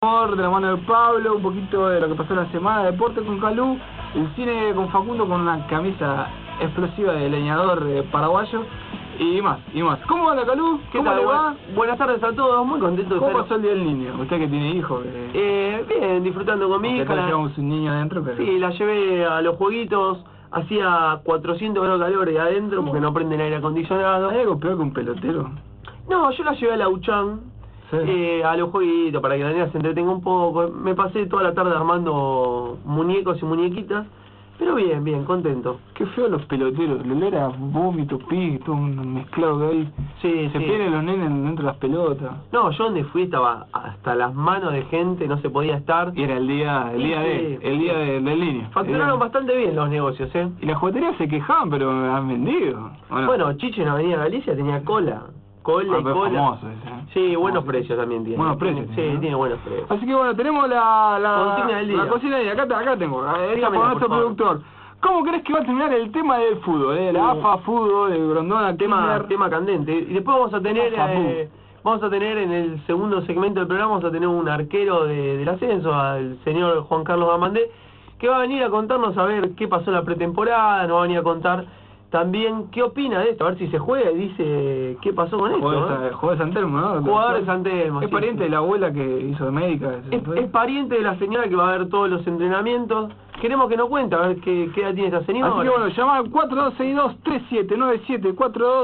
De la mano de Pablo, un poquito de lo que pasó la semana, deporte con Calú, el cine con Facundo con una camisa explosiva de leñador paraguayo y más. ¿Cómo anda, Calú? ¿Qué tal? Buenas tardes a todos, muy contento de estar. ¿Cómo pasó el Día del Niño? Usted que tiene hijos. Bien, disfrutando con mi hija. Llevamos un niño adentro, pero... Sí, la llevé a los jueguitos, hacía 400 grados de calor ahí adentro porque no prenden aire acondicionado. ¿Hay algo peor que un pelotero? No, yo la llevé a la Uchán. Sí. A los jueguitos, para que la niña se entretenga un poco. Me pasé toda la tarde armando muñecos y muñequitas, pero bien, contento. Qué feo los peloteros, el olor a vómito, pis, todo un mezclado que hay. Sí, se pierden los nenes dentro de las pelotas. No, yo donde fui estaba hasta las manos de gente, no se podía estar. Y era el día del niño. Facturaron bastante bien los negocios, Y las jugueterías se quejaban, pero han vendido. Bueno, Chicho en Avenida Galicia tenía cola y cola. Famoso ese, Sí, buenos precios también tiene. Buenos precios. Sí, tiene buenos precios. Así que bueno, tenemos la consigna del día. La consigna del día. Acá tengo. Dígame, por nuestro productor. ¿Cómo crees que va a terminar el tema del fútbol? La AFA fútbol, de Grondona, tema candente. Y después vamos a tener en el segundo segmento del programa, vamos a tener un arquero del ascenso, al señor Juan Carlos Gamandé, que va a venir a contarnos a ver qué pasó en la pretemporada, nos va a venir a contar también qué opina de esto, a ver si se juega y dice qué pasó con esto. Jugador de San Telmo, ¿no? Jugador de San Telmo. Es pariente de la abuela que hizo de médica. Es pariente de la señora que va a ver todos los entrenamientos. Queremos que nos cuente, a ver qué edad tiene esta señora. Así que bueno, llama al 4262-3797,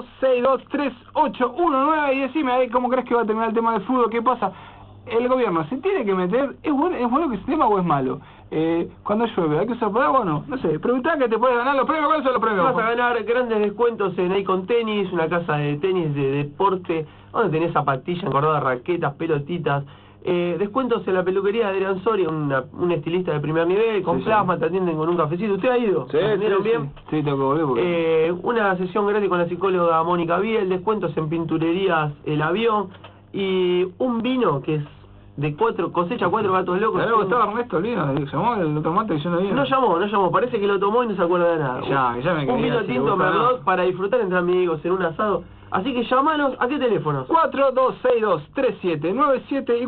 4262-3819 y decime ahí cómo crees que va a terminar el tema del fútbol, qué pasa. El gobierno se tiene que meter, ¿es bueno que ese tema o es malo? Cuando llueve, ¿hay que usar paraguas o no? No sé, preguntá que te puedes ganar los premios. ¿Cuáles son los premios? Vas a ganar grandes descuentos en Icon Tenis, una casa de tenis de deporte, donde tenés zapatillas, engordadas, raquetas, pelotitas. Descuentos en la peluquería de Adrián Soria, un estilista de primer nivel, con plasma, te atienden con un cafecito. ¿Usted ha ido? Sí, bien. Sí, tengo que volver porque... una sesión gratis con la psicóloga Mónica Biel, descuentos en pinturerías El Avión, y un vino que es de cosecha 4 gatos locos. Claro, estaba Ernesto, llamó el otro mate y yo no vi. No llamó, parece que lo tomó y no se acuerda de nada. Ya me un vino tinto Merlot para disfrutar entre amigos en un asado. Así que llamanos, ¿a qué teléfonos? 4262-3797 y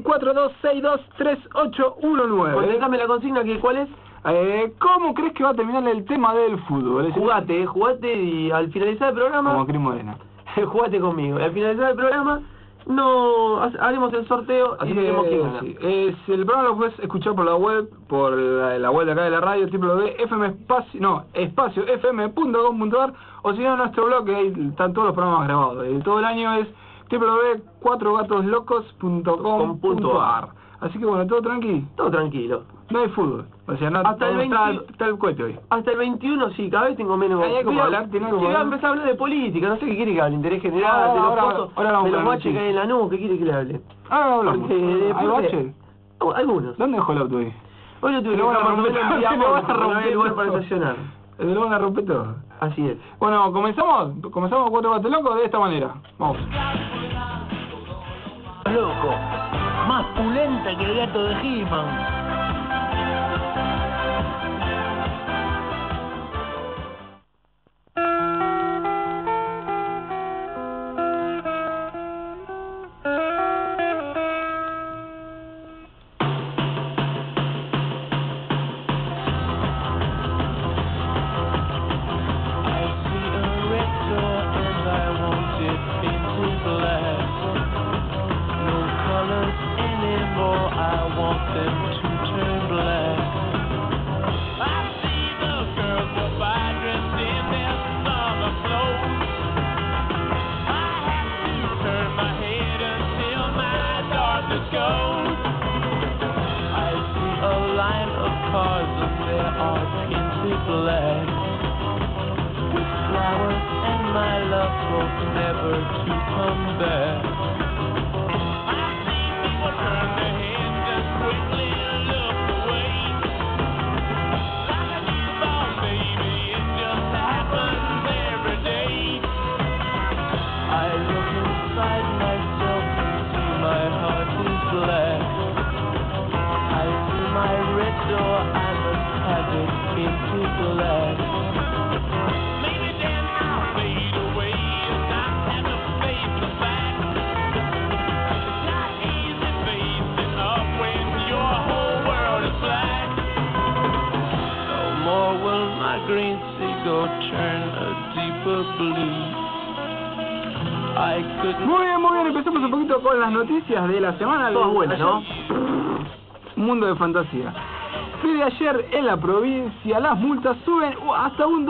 4262-3819. Contestame la consigna, ¿cuál es? ¿Cómo crees que va a terminar el tema del fútbol? Jugate y al finalizar el programa... Como Cris Morena. Jugate conmigo. Al finalizar el programa... haremos el sorteo y diremos quién gana. El programa lo puedes escuchar por la web, la web de acá de la radio, www.espacioFM.com.ar, o si no en nuestro blog, que ahí están todos los programas grabados. Todo el año es www.cuatrogatosLocos.com.ar. Así que bueno, todo tranquilo. No hay fútbol. O sea, no hasta el está el cohete hoy. Hasta el 21 sí, cada vez tengo menos. Hay como hablar, voy a empezar a hablar de política, no sé qué quiere que hable, interés general, de los baches que hay en la nube, ¿qué quiere que le hable? Ahora hablamos. ¿Hay baches? Algunos. ¿Dónde dejó el auto hoy? Hoy lo tuve que dejar romper el lugar para estacionar. Lo van a romper todo. Así es. Bueno, comenzamos Cuatro Gatos Locos de esta manera. Vamos. Loco, más pulenta que el gato de He-Man. green seagull turn a deeper blue. I couldn't... Muy bien, empecemos un poquito con las noticias de la semana. Todas buenas, ¿no? Mundo de fantasía. Desde ayer en la provincia las multas suben hasta un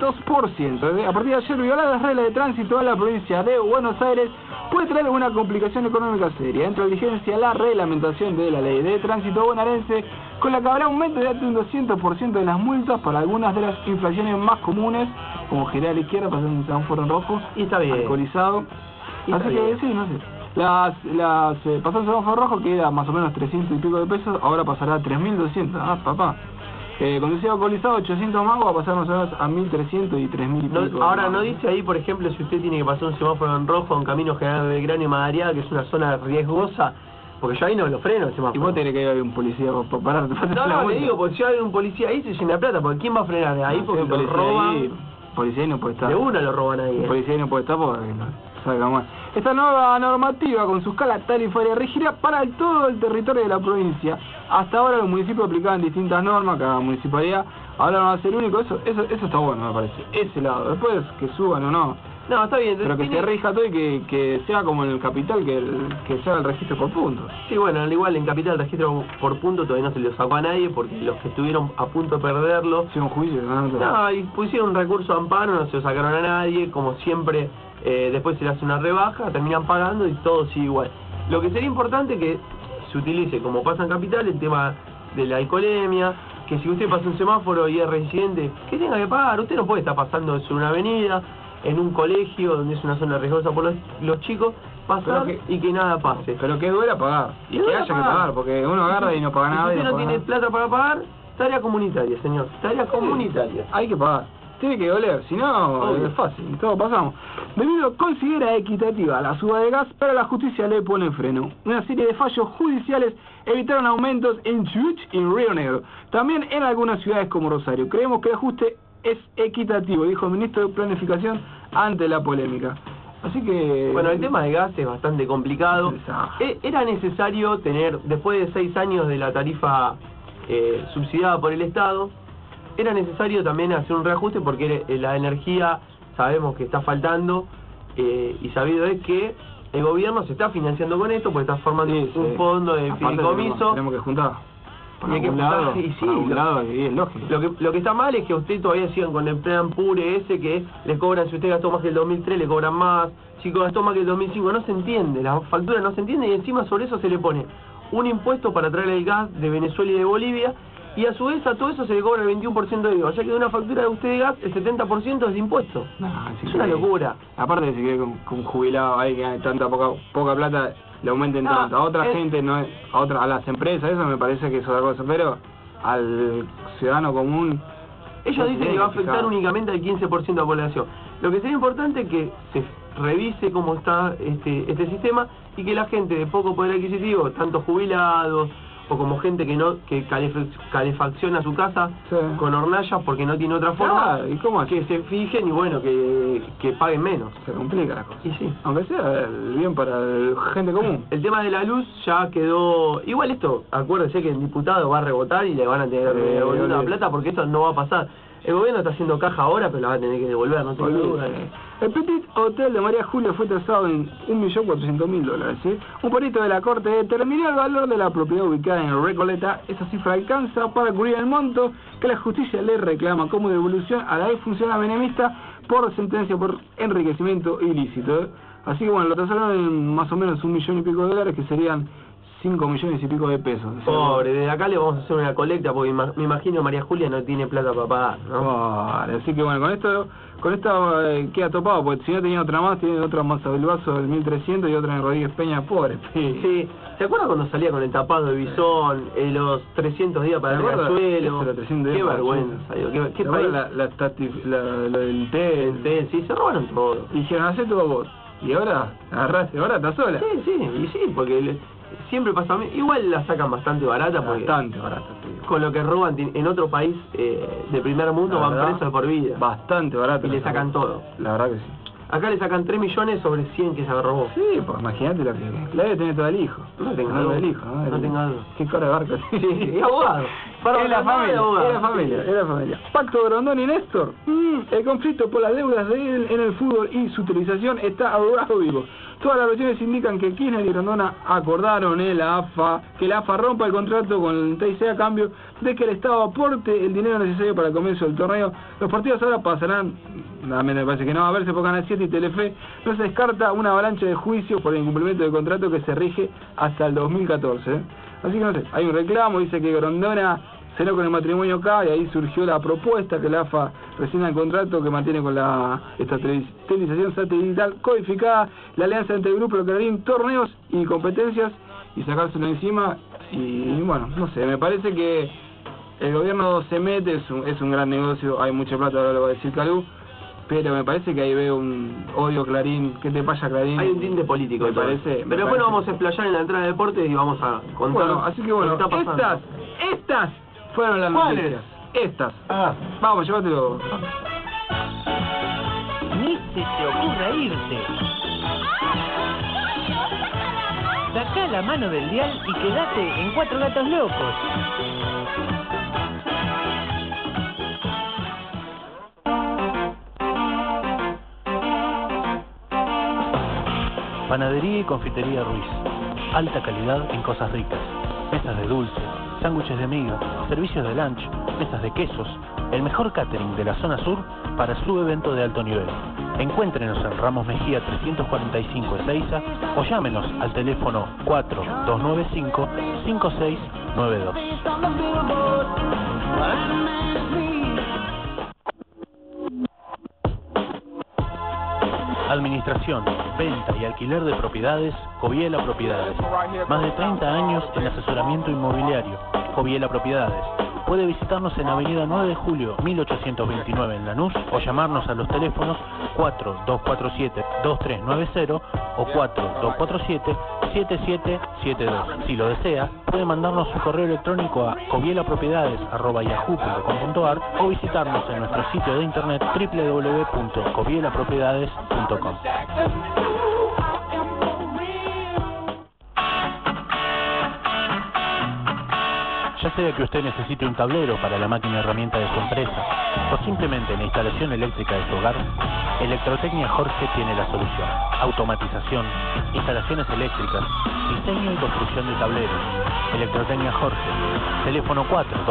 200%. A partir de ayer, violar las reglas de tránsito en la provincia de Buenos Aires puede traer una complicación económica seria. Entra en vigencia la reglamentación de la ley de tránsito bonaerense, con la que habrá aumento de hasta un 200% de las multas para algunas de las infracciones más comunes, como girar a la izquierda, pasar un semáforo en rojo, Y está bien. alcoholizado. Y Así está que bien. sí, no sé. Pasar un semáforo rojo que era más o menos 300 y pico de pesos, ahora pasará a 3.200. Ah, papá. Conducido alcoholizado, 800 mangos, va a pasar más o menos a 1.300 y 3.000 y pico. No, ahora no dice ahí, por ejemplo, si usted tiene que pasar un semáforo en rojo en Camino General Belgrano y Madariaga, que es una zona riesgosa, porque yo ahí no lo freno el Y semáforo. vos tenés que ir a un policía para pararte. No, le digo, porque si hay un policía ahí se llena de plata, porque ¿quién va a frenar de ahí? Porque lo roban, Policía ahí no puede estar. de una lo roban ahí. Policía ahí no puede estar porque no salga mal. Esta nueva normativa con su escala tarifaria regirá para todo el territorio de la provincia. Hasta ahora los municipios aplicaban distintas normas, cada municipalidad. Ahora no va a ser único, eso está bueno, me parece. Ese lado, después que suban o no. No, está bien. Pero que se rija todo y que sea como en el capital, que se haga el registro por puntos. Sí, bueno, al igual en Capital el registro por punto todavía no se lo sacó a nadie, porque los que estuvieron a punto de perderlo, Si un juicio, no. no, y pusieron un recurso de amparo, no se lo sacaron a nadie, como siempre, después se le hace una rebaja, terminan pagando y todo sigue igual. Lo que sería importante que se utilice, como pasa en Capital, el tema de la alcoholemia, que si usted pasa un semáforo y es residente, que tenga que pagar. Usted no puede estar pasando sobre una avenida, en un colegio donde es una zona riesgosa por los chicos, pasar y que nada pase. Pero que duela pagar. Y Que que duela haya que pagar. pagar, porque uno agarra y no paga nada. Si y usted no paga tiene nada. plata para pagar, tarea comunitaria, señor. Tarea comunitaria. Hay que pagar. Tiene que doler, si no, Obvio. es fácil, todos pasamos. Debido considera equitativa la suba de gas, pero la justicia le pone freno. Una serie de fallos judiciales evitaron aumentos en Chubut y en Río Negro. También en algunas ciudades como Rosario. Creemos que el ajuste es equitativo, dijo el ministro de Planificación ante la polémica. Así que... Bueno, el tema de gas es bastante complicado. Exacto. Era necesario tener, después de 6 años de la tarifa subsidiada por el Estado, era necesario también hacer un reajuste porque la energía sabemos que está faltando y sabido es que el gobierno se está financiando con esto porque está formando un fondo de Aparte fideicomiso. tenemos que juntar. Y hay que juntar, y sí, y es lógico. Lo que está mal es que usted todavía sigan con el plan PURE ese que le cobran, si usted gastó más que el 2003 le cobran más, si gastó más que el 2005, no se entiende, la factura no se entiende y encima sobre eso se le pone un impuesto para traer el gas de Venezuela y de Bolivia y a su vez a todo eso se le cobra el 21% de IVA, ya que de una factura de usted de gas el 70% es de impuesto. Es una locura. Aparte de si quiere con un jubilado ahí que hay tanta poca plata, le aumenten tanto. A otra gente, no es, a las empresas, eso me parece que es otra cosa, pero al ciudadano común... Ellos dicen que va a afectar únicamente al 15% de la población. Lo que sería importante es que se revise cómo está este sistema y que la gente de poco poder adquisitivo, tanto jubilados o como gente que calefacciona su casa con hornallas porque no tiene otra forma, ¿y cómo que se fijen y bueno, que paguen menos. Se complica la cosa. Y sí. Aunque sea el bien para la gente común. El tema de la luz ya quedó... Igual esto, acuérdense que el diputado va a rebotar y le van a tener que devolver la plata porque eso no va a pasar. El gobierno está haciendo caja ahora, pero la va a tener que devolver, no tengo duda. El Petit Hotel de María Julia fue tasado en $1.400.000, ¿sí? Un perito de la Corte determinó el valor de la propiedad ubicada en Recoleta. Esa cifra alcanza para cubrir el monto que la justicia le reclama como devolución a la exfuncionaria menemista por sentencia por enriquecimiento ilícito, ¿eh? Así que bueno, lo tasaron en más o menos $1 millón y pico, que serían 5 millones y pico de pesos. Pobre, desde acá le vamos a hacer una colecta porque me imagino María Julia no tiene plata para pagar, ¿no? Pobre, así que bueno, con esto queda topado, porque si no tenía otra más, tiene otra más del vaso del 1300 y otra en Rodríguez Peña, pobre. Sí, ¿se acuerda cuando salía con el tapado de Bisón, los 300 días para el riachuelo? Qué vergüenza, digo, qué país. Lo del té, sí, se robaron todo. Y dijeron, hacé todo vos. Y ahora, agarraste, ahora estás sola. Sí, porque siempre pasa, igual la sacan bastante barata, porque bastante barata, con lo que roban en otro país de primer mundo van presos por vida. Bastante barata. Y le sacan todo. La verdad que sí. Acá le sacan 3 millones sobre 100 que se robó. Sí, pues imagínate lo que... La debe tener todo el hijo. No tenga duda. El hijo, ¿no? No tenga duda. Qué cara de barco. Sí, abogado. Es la familia. Pacto Grondona y Néstor. El conflicto por las deudas de él en el fútbol y su utilización está a vivo. Todas las versiones indican que Kirchner y Grondona acordaron que la AFA rompa el contrato con el TIC a cambio de que el Estado aporte el dinero necesario para el comienzo del torneo. Los partidos ahora pasarán, me parece que no, a verse por Canal 7 y Telefe. No se descarta una avalancha de juicios por el incumplimiento del contrato que se rige hasta el 2014. Así que no sé, hay un reclamo, dice que Grondona cenó con el matrimonio acá y ahí surgió la propuesta que la AFA rescinda el contrato que mantiene con la televisación satelital codificada, la alianza entre el grupo de Clarín, torneos y competencias y sacárselo encima. Y bueno, no sé, me parece que el gobierno se mete, es un gran negocio, hay mucha plata, ahora lo va a decir Calú, pero me parece que ahí veo un odio Clarín. ¿Qué te pasa, Clarín? Hay un tinte político, me parece. Pero después nos vamos a explayar en la entrada de deportes y vamos a contar. Bueno, así que bueno, estas fueron las noticias. Estas. Vamos, llévatelo. Ni se te ocurra irte. Sacá la mano del dial y quédate en Cuatro Gatos Locos. Panadería y confitería Ruiz. Alta calidad en cosas ricas. Mesas de dulce, sándwiches de miga, servicios de lunch, mesas de quesos. El mejor catering de la zona sur para su evento de alto nivel. Encuéntrenos en Ramos Mejía 345 Ezeiza o llámenos al teléfono 4295-5692. Administración, venta y alquiler de propiedades, Coviela Propiedades. Más de 30 años en asesoramiento inmobiliario, Coviela Propiedades. Puede visitarnos en Avenida 9 de Julio, 1829 en Lanús o llamarnos a los teléfonos 4247-2390 o 4247-7772. Si lo desea, puede mandarnos un correo electrónico a covielapropiedades@yahoo.com.ar o visitarnos en nuestro sitio de internet www.covielapropiedades.com. Ya sea que usted necesite un tablero para la máquina herramienta de su empresa o simplemente la instalación eléctrica de su hogar, Electrotecnia Jorge tiene la solución. Automatización, instalaciones eléctricas, diseño y construcción de tableros. Electrotecnia Jorge, teléfono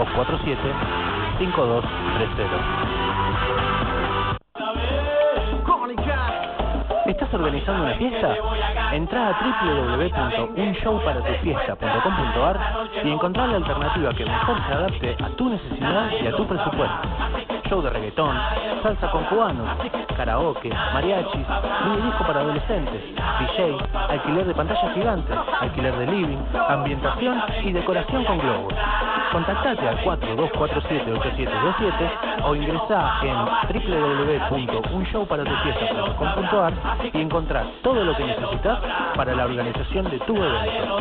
4247-5230. ¿Estás organizando una fiesta? Entrá a www.unshowparatufiesta.com.ar y encontrá la alternativa que mejor se adapte a tu necesidad y a tu presupuesto. Show de reggaetón, salsa con cubanos, karaoke, mariachis, mini disco para adolescentes, DJ, alquiler de pantallas gigantes, alquiler de living, ambientación y decoración con globos. Contactate al 4247-8727 o ingresá en www.unshowparatufiesta.com.ar y encontrás todo lo que necesitas para la organización de tu evento.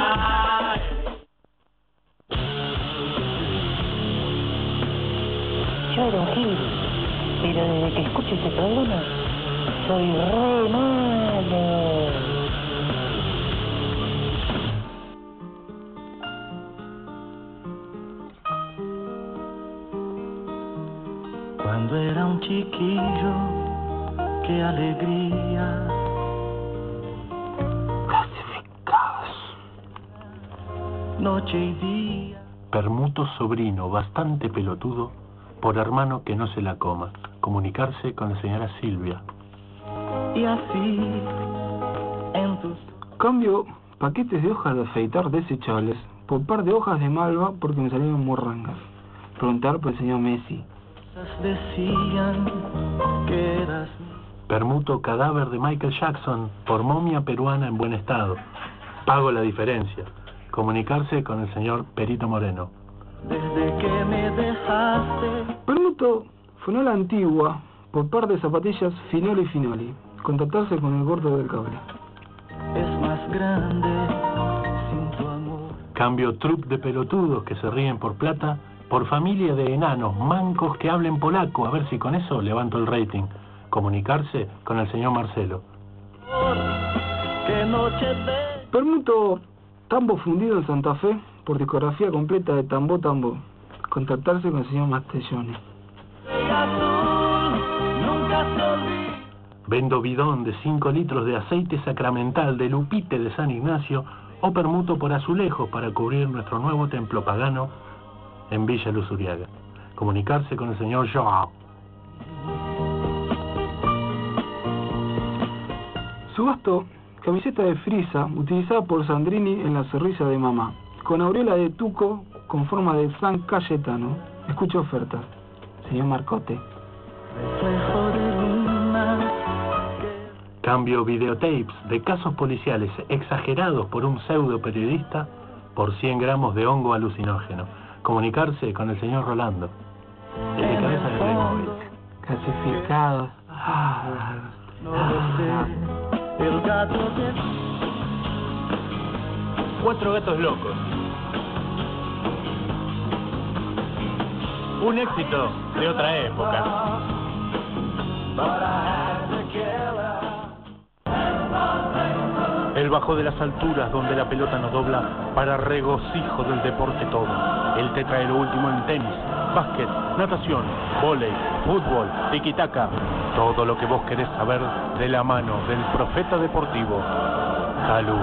Yo era un gil, pero desde que escucho este programa, soy re malo. Cuando era un chiquillo, qué alegría. Clasificados. Noche y día. Permuto sobrino bastante pelotudo, por hermano que no se la coma. Comunicarse con la señora Silvia. Y así, en tus... Cambio paquetes de hojas de afeitar desechables por par de hojas de malva porque me salieron morrangas. Preguntar por el señor Messi. decían que eras... Permuto cadáver de Michael Jackson por momia peruana en buen estado. Pago la diferencia. Comunicarse con el señor Perito Moreno. Desde que me dejaste... Permuto funeral antigua por par de zapatillas Finoli Finoli. Contactarse con el gordo del cable. Es más grande sin tu amor. Cambio trup de pelotudos que se ríen por plata por familia de enanos mancos que hablen polaco. A ver si con eso levanto el rating. Comunicarse con el señor Marcelo. ¿Qué noche de... Permuto tambo fundido en Santa Fe por discografía completa de Tambo Tambo. contactarse con el señor Mastelloni. Vendo bidón de 5 litros de aceite sacramental de Lupite de San Ignacio o permuto por azulejos para cubrir nuestro nuevo templo pagano en Villa Luz Uriaga. Comunicarse con el señor Joao. Subasto camiseta de frisa utilizada por Sandrini en La sonrisa de mamá, con aureola de tuco con forma de San Cayetano. Escucha ofertas. Señor Marcote. Cambio videotapes de casos policiales exagerados por un pseudo periodista por 100 gramos de hongo alucinógeno. Comunicarse con el señor Rolando. El de cabeza de Playmobil. Clasificados. Cuatro gatos locos. Un éxito de otra época. El bajo de las alturas donde la pelota nos dobla para regocijo del deporte todo. Él te trae lo último en tenis, básquet, natación, vóley, fútbol, tiki-taka. Todo lo que vos querés saber de la mano del profeta deportivo, Calú.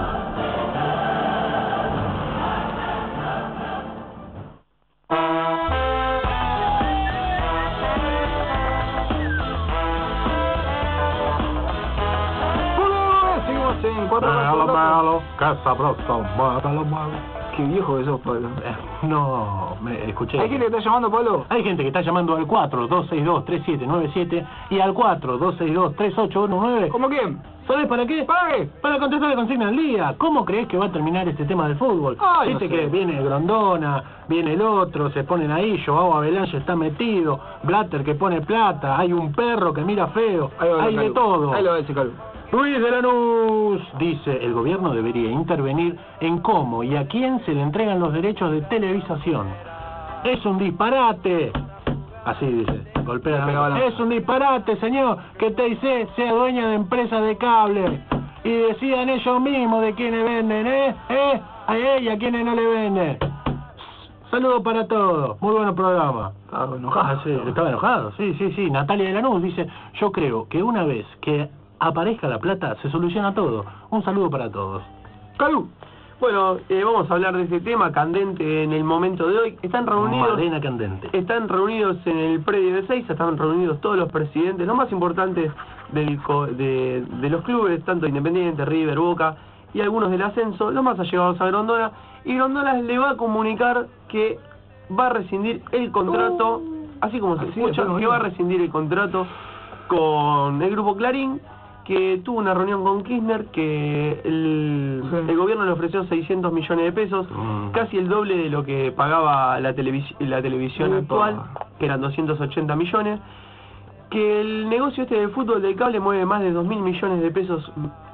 En cuatro Malo, casabroso, malo. Qué viejo que sos, Pablo. No, me escuché. ¿Hay gente que está llamando, Pablo? Hay gente que está llamando al 4262-3797 y al 4262-3819. ¿Cómo quién? ¿Sabes para qué? ¿Para qué? Para contestar la consigna del día. ¿Cómo crees que va a terminar este tema del fútbol? Ay, Viste no sé. que viene Grondona, viene el otro, se ponen ahí, Joao Avalanche está metido, Blatter que pone plata, hay un perro que mira feo, hay de todo. Ahí lo ves, Calú. Luis de Lanús dice, el gobierno debería intervenir en cómo y a quién se le entregan los derechos de televisación. Es un disparate. Así dice, golpea la mesa. Es un disparate, señor, que TIC sea dueña de empresas de cable y decidan ellos mismos de quiénes venden, a ella y a quiénes no le venden. Saludos para todos, muy buen programa. Estaba enojado. Sí, estaba enojado, sí. Natalia de Lanús dice, yo creo que una vez que aparezca la plata, se soluciona todo. Un saludo para todos. Calú. Bueno, vamos a hablar de este tema candente en el momento de hoy. Están reunidos en el predio de Seiza, están reunidos todos los presidentes, los más importantes de los clubes, tanto Independiente, River, Boca y algunos del ascenso, los más allegados a Grondona. Y Grondona le va a comunicar que va a rescindir el contrato, así como se escucha, que va a rescindir el contrato con el Grupo Clarín, que tuvo una reunión con Kirchner, que el gobierno le ofreció 600 millones de pesos, casi el doble de lo que pagaba la televisión actual, que eran 280 millones, que el negocio este del fútbol del cable mueve más de 2.000 millones de pesos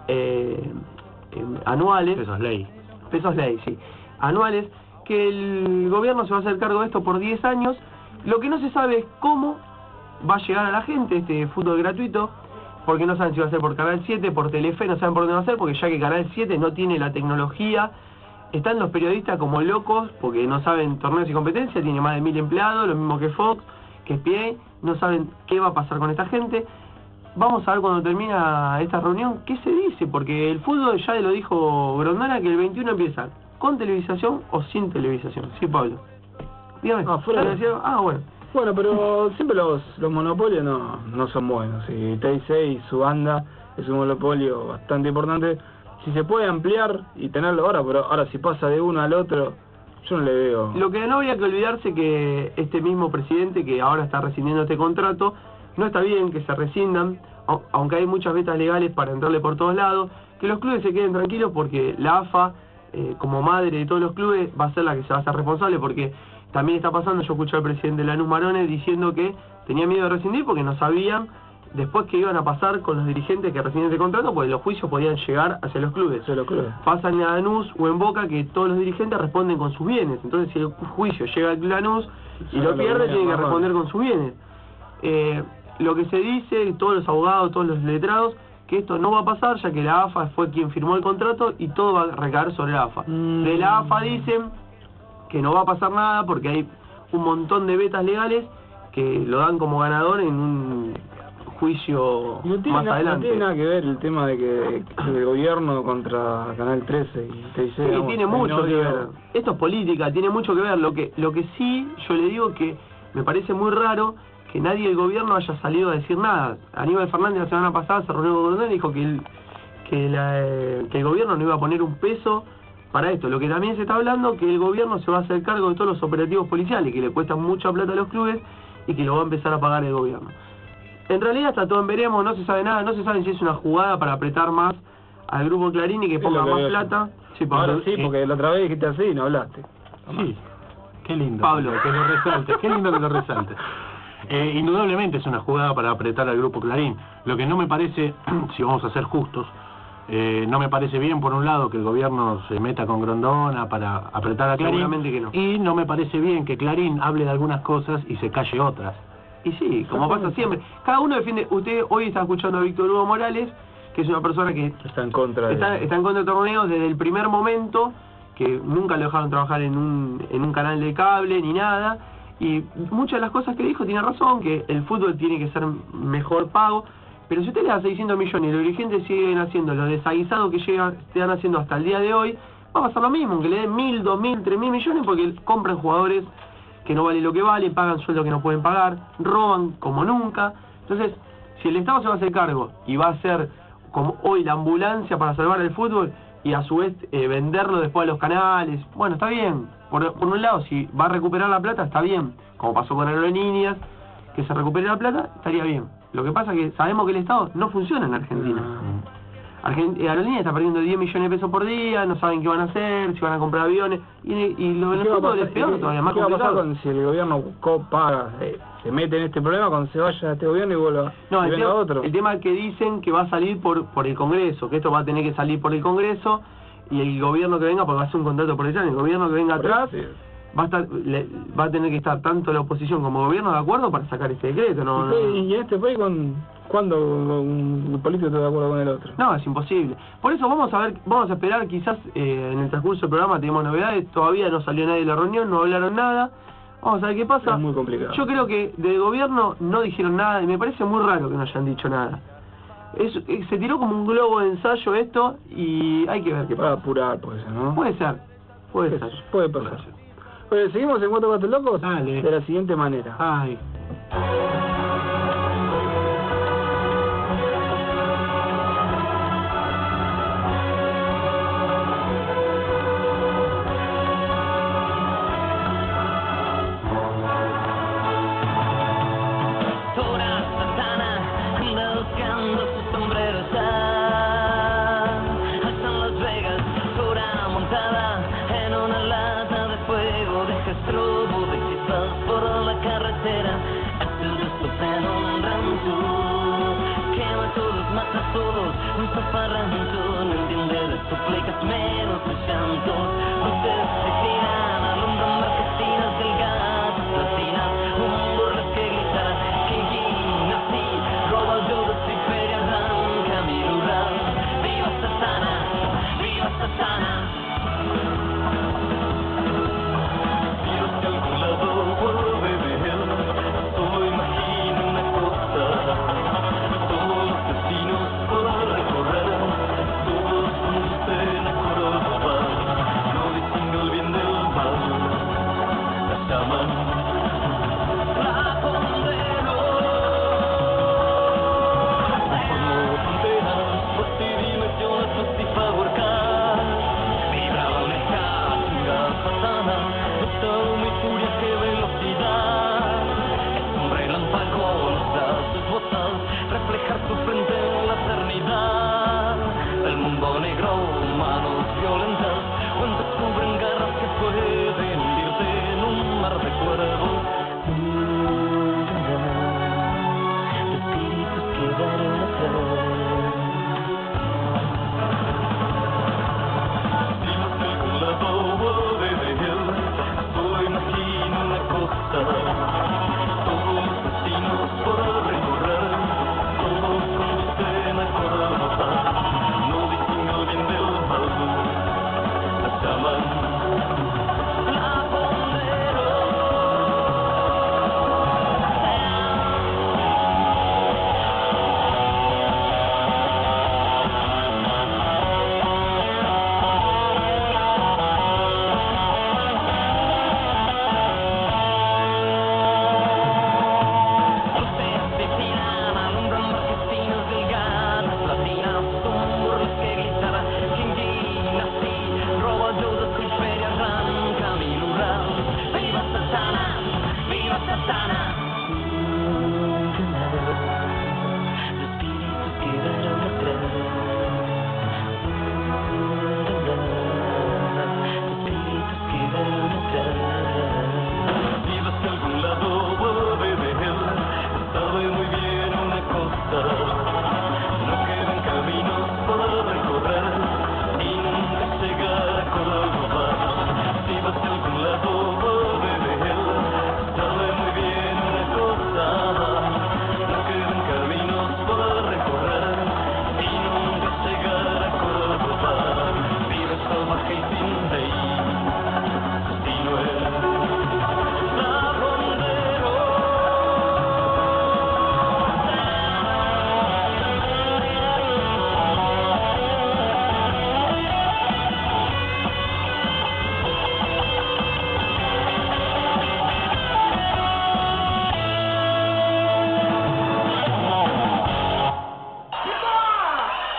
anuales. Pesos ley, sí. Anuales, que el gobierno se va a hacer cargo de esto por 10 años. Lo que no se sabe es cómo va a llegar a la gente este fútbol gratuito, porque no saben si va a ser por Canal 7, por Telefe, no saben por dónde va a ser, porque ya que Canal 7 no tiene la tecnología, están los periodistas como locos, porque no saben torneos y competencias, tiene más de 1.000 empleados, lo mismo que Fox, que ESPN, no saben qué va a pasar con esta gente. Vamos a ver cuando termina esta reunión qué se dice, porque el fútbol ya lo dijo Grondona, que el 21 empieza con televisación o sin televisación. Sí, Pablo. Dígame. Bueno. Bueno, pero siempre los monopolios no son buenos. Y TIC y su banda es un monopolio bastante importante. Si se puede ampliar y tenerlo ahora si pasa de uno al otro, yo no le veo. Lo que no habría que olvidarse que este mismo presidente que ahora está rescindiendo este contrato, no está bien que se rescindan, aunque hay muchas vetas legales para entrarle por todos lados, que los clubes se queden tranquilos porque la AFA, como madre de todos los clubes, va a ser la que se va a hacer responsable, porque también está pasando, yo escuché al presidente Lanús Marone diciendo que tenía miedo de rescindir porque no sabían después qué iban a pasar con los dirigentes que rescindían ese contrato, porque los juicios podían llegar hacia los clubes. Pasa en Lanús o en Boca que todos los dirigentes responden con sus bienes, entonces si el juicio llega al Lanús y lo pierde, tiene que responder con sus bienes. Lo que se dice, todos los abogados, todos los letrados, que esto no va a pasar, ya que la AFA fue quien firmó el contrato y todo va a recaer sobre la AFA. De la AFA dicen que no va a pasar nada porque hay un montón de vetas legales que lo dan como ganador en un juicio más adelante. No tiene nada que ver el tema de que el gobierno contra Canal 13 y TIC. Sí, tiene mucho que ver. Esto es política, tiene mucho que ver. Lo que sí, yo le digo que me parece muy raro que nadie del gobierno haya salido a decir nada. Aníbal Fernández la semana pasada se reunió con Grondona y dijo que el gobierno no iba a poner un peso para esto. Lo que también se está hablando que el gobierno se va a hacer cargo de todos los operativos policiales, que le cuestan mucha plata a los clubes y que lo va a empezar a pagar el gobierno. En realidad está todo en veremos, no se sabe nada, no se sabe si es una jugada para apretar más al grupo Clarín y que ponga más plata. Sí, porque la otra vez dijiste así y no hablaste. Sí, qué lindo. Pablo, que lo resalte, qué lindo que lo resalte. Indudablemente es una jugada para apretar al grupo Clarín. Lo que no me parece, si vamos a ser justos, no me parece bien, por un lado, que el gobierno se meta con Grondona para apretar a Clarín. Seguramente que no. Y no me parece bien que Clarín hable de algunas cosas y se calle otras. Y sí, como pasa siempre. Cada uno defiende. Usted hoy está escuchando a Víctor Hugo Morales, que es una persona que está en contra de torneos desde el primer momento, que nunca lo dejaron trabajar en un canal de cable ni nada. Y muchas de las cosas que dijo tiene razón, que el fútbol tiene que ser mejor pago. Pero si usted le da 600 millones y los dirigentes siguen haciendo lo desaguisado que están haciendo hasta el día de hoy, va a pasar lo mismo, que le den 1.000, 2.000, 3.000 millones porque compran jugadores que no vale lo que vale, pagan sueldos que no pueden pagar, roban como nunca. Entonces, si el Estado se va a hacer cargo y va a ser como hoy la ambulancia para salvar el fútbol y a su vez venderlo después a los canales, bueno, está bien. Por un lado, si va a recuperar la plata, está bien. Como pasó con Aerolíneas, que se recupere la plata, estaría bien. Lo que pasa es que sabemos que el Estado no funciona en Argentina. Aerolíneas está perdiendo 10 millones de pesos por día, no saben qué van a hacer, si van a comprar aviones, y lo del fútbol es peor todavía, más complicado. ¿Qué va a pasar si el gobierno paga, se mete en este problema cuando se vaya a este gobierno y vuelva y venga otro? El tema que dicen que va a salir por el Congreso, que esto va a tener que salir por el Congreso, y el gobierno que venga, porque va a ser un contrato policial, el gobierno que venga atrás va a tener que estar tanto la oposición como el gobierno de acuerdo para sacar este decreto. Y en este país, ¿cuándo un político está de acuerdo con el otro? No, es imposible. Por eso vamos a esperar, quizás en el transcurso del programa tenemos novedades, todavía no salió nadie de la reunión, no hablaron nada, vamos a ver qué pasa. Es muy complicado. Yo creo que del gobierno no dijeron nada y me parece muy raro que no hayan dicho nada. Se tiró como un globo de ensayo esto y hay que ver qué pasa. Para apurar, puede ser, ¿no? Puede ser. Puede pasar. Oye, seguimos en Cuatro Gatos Locos. Dale. De la siguiente manera. Ay.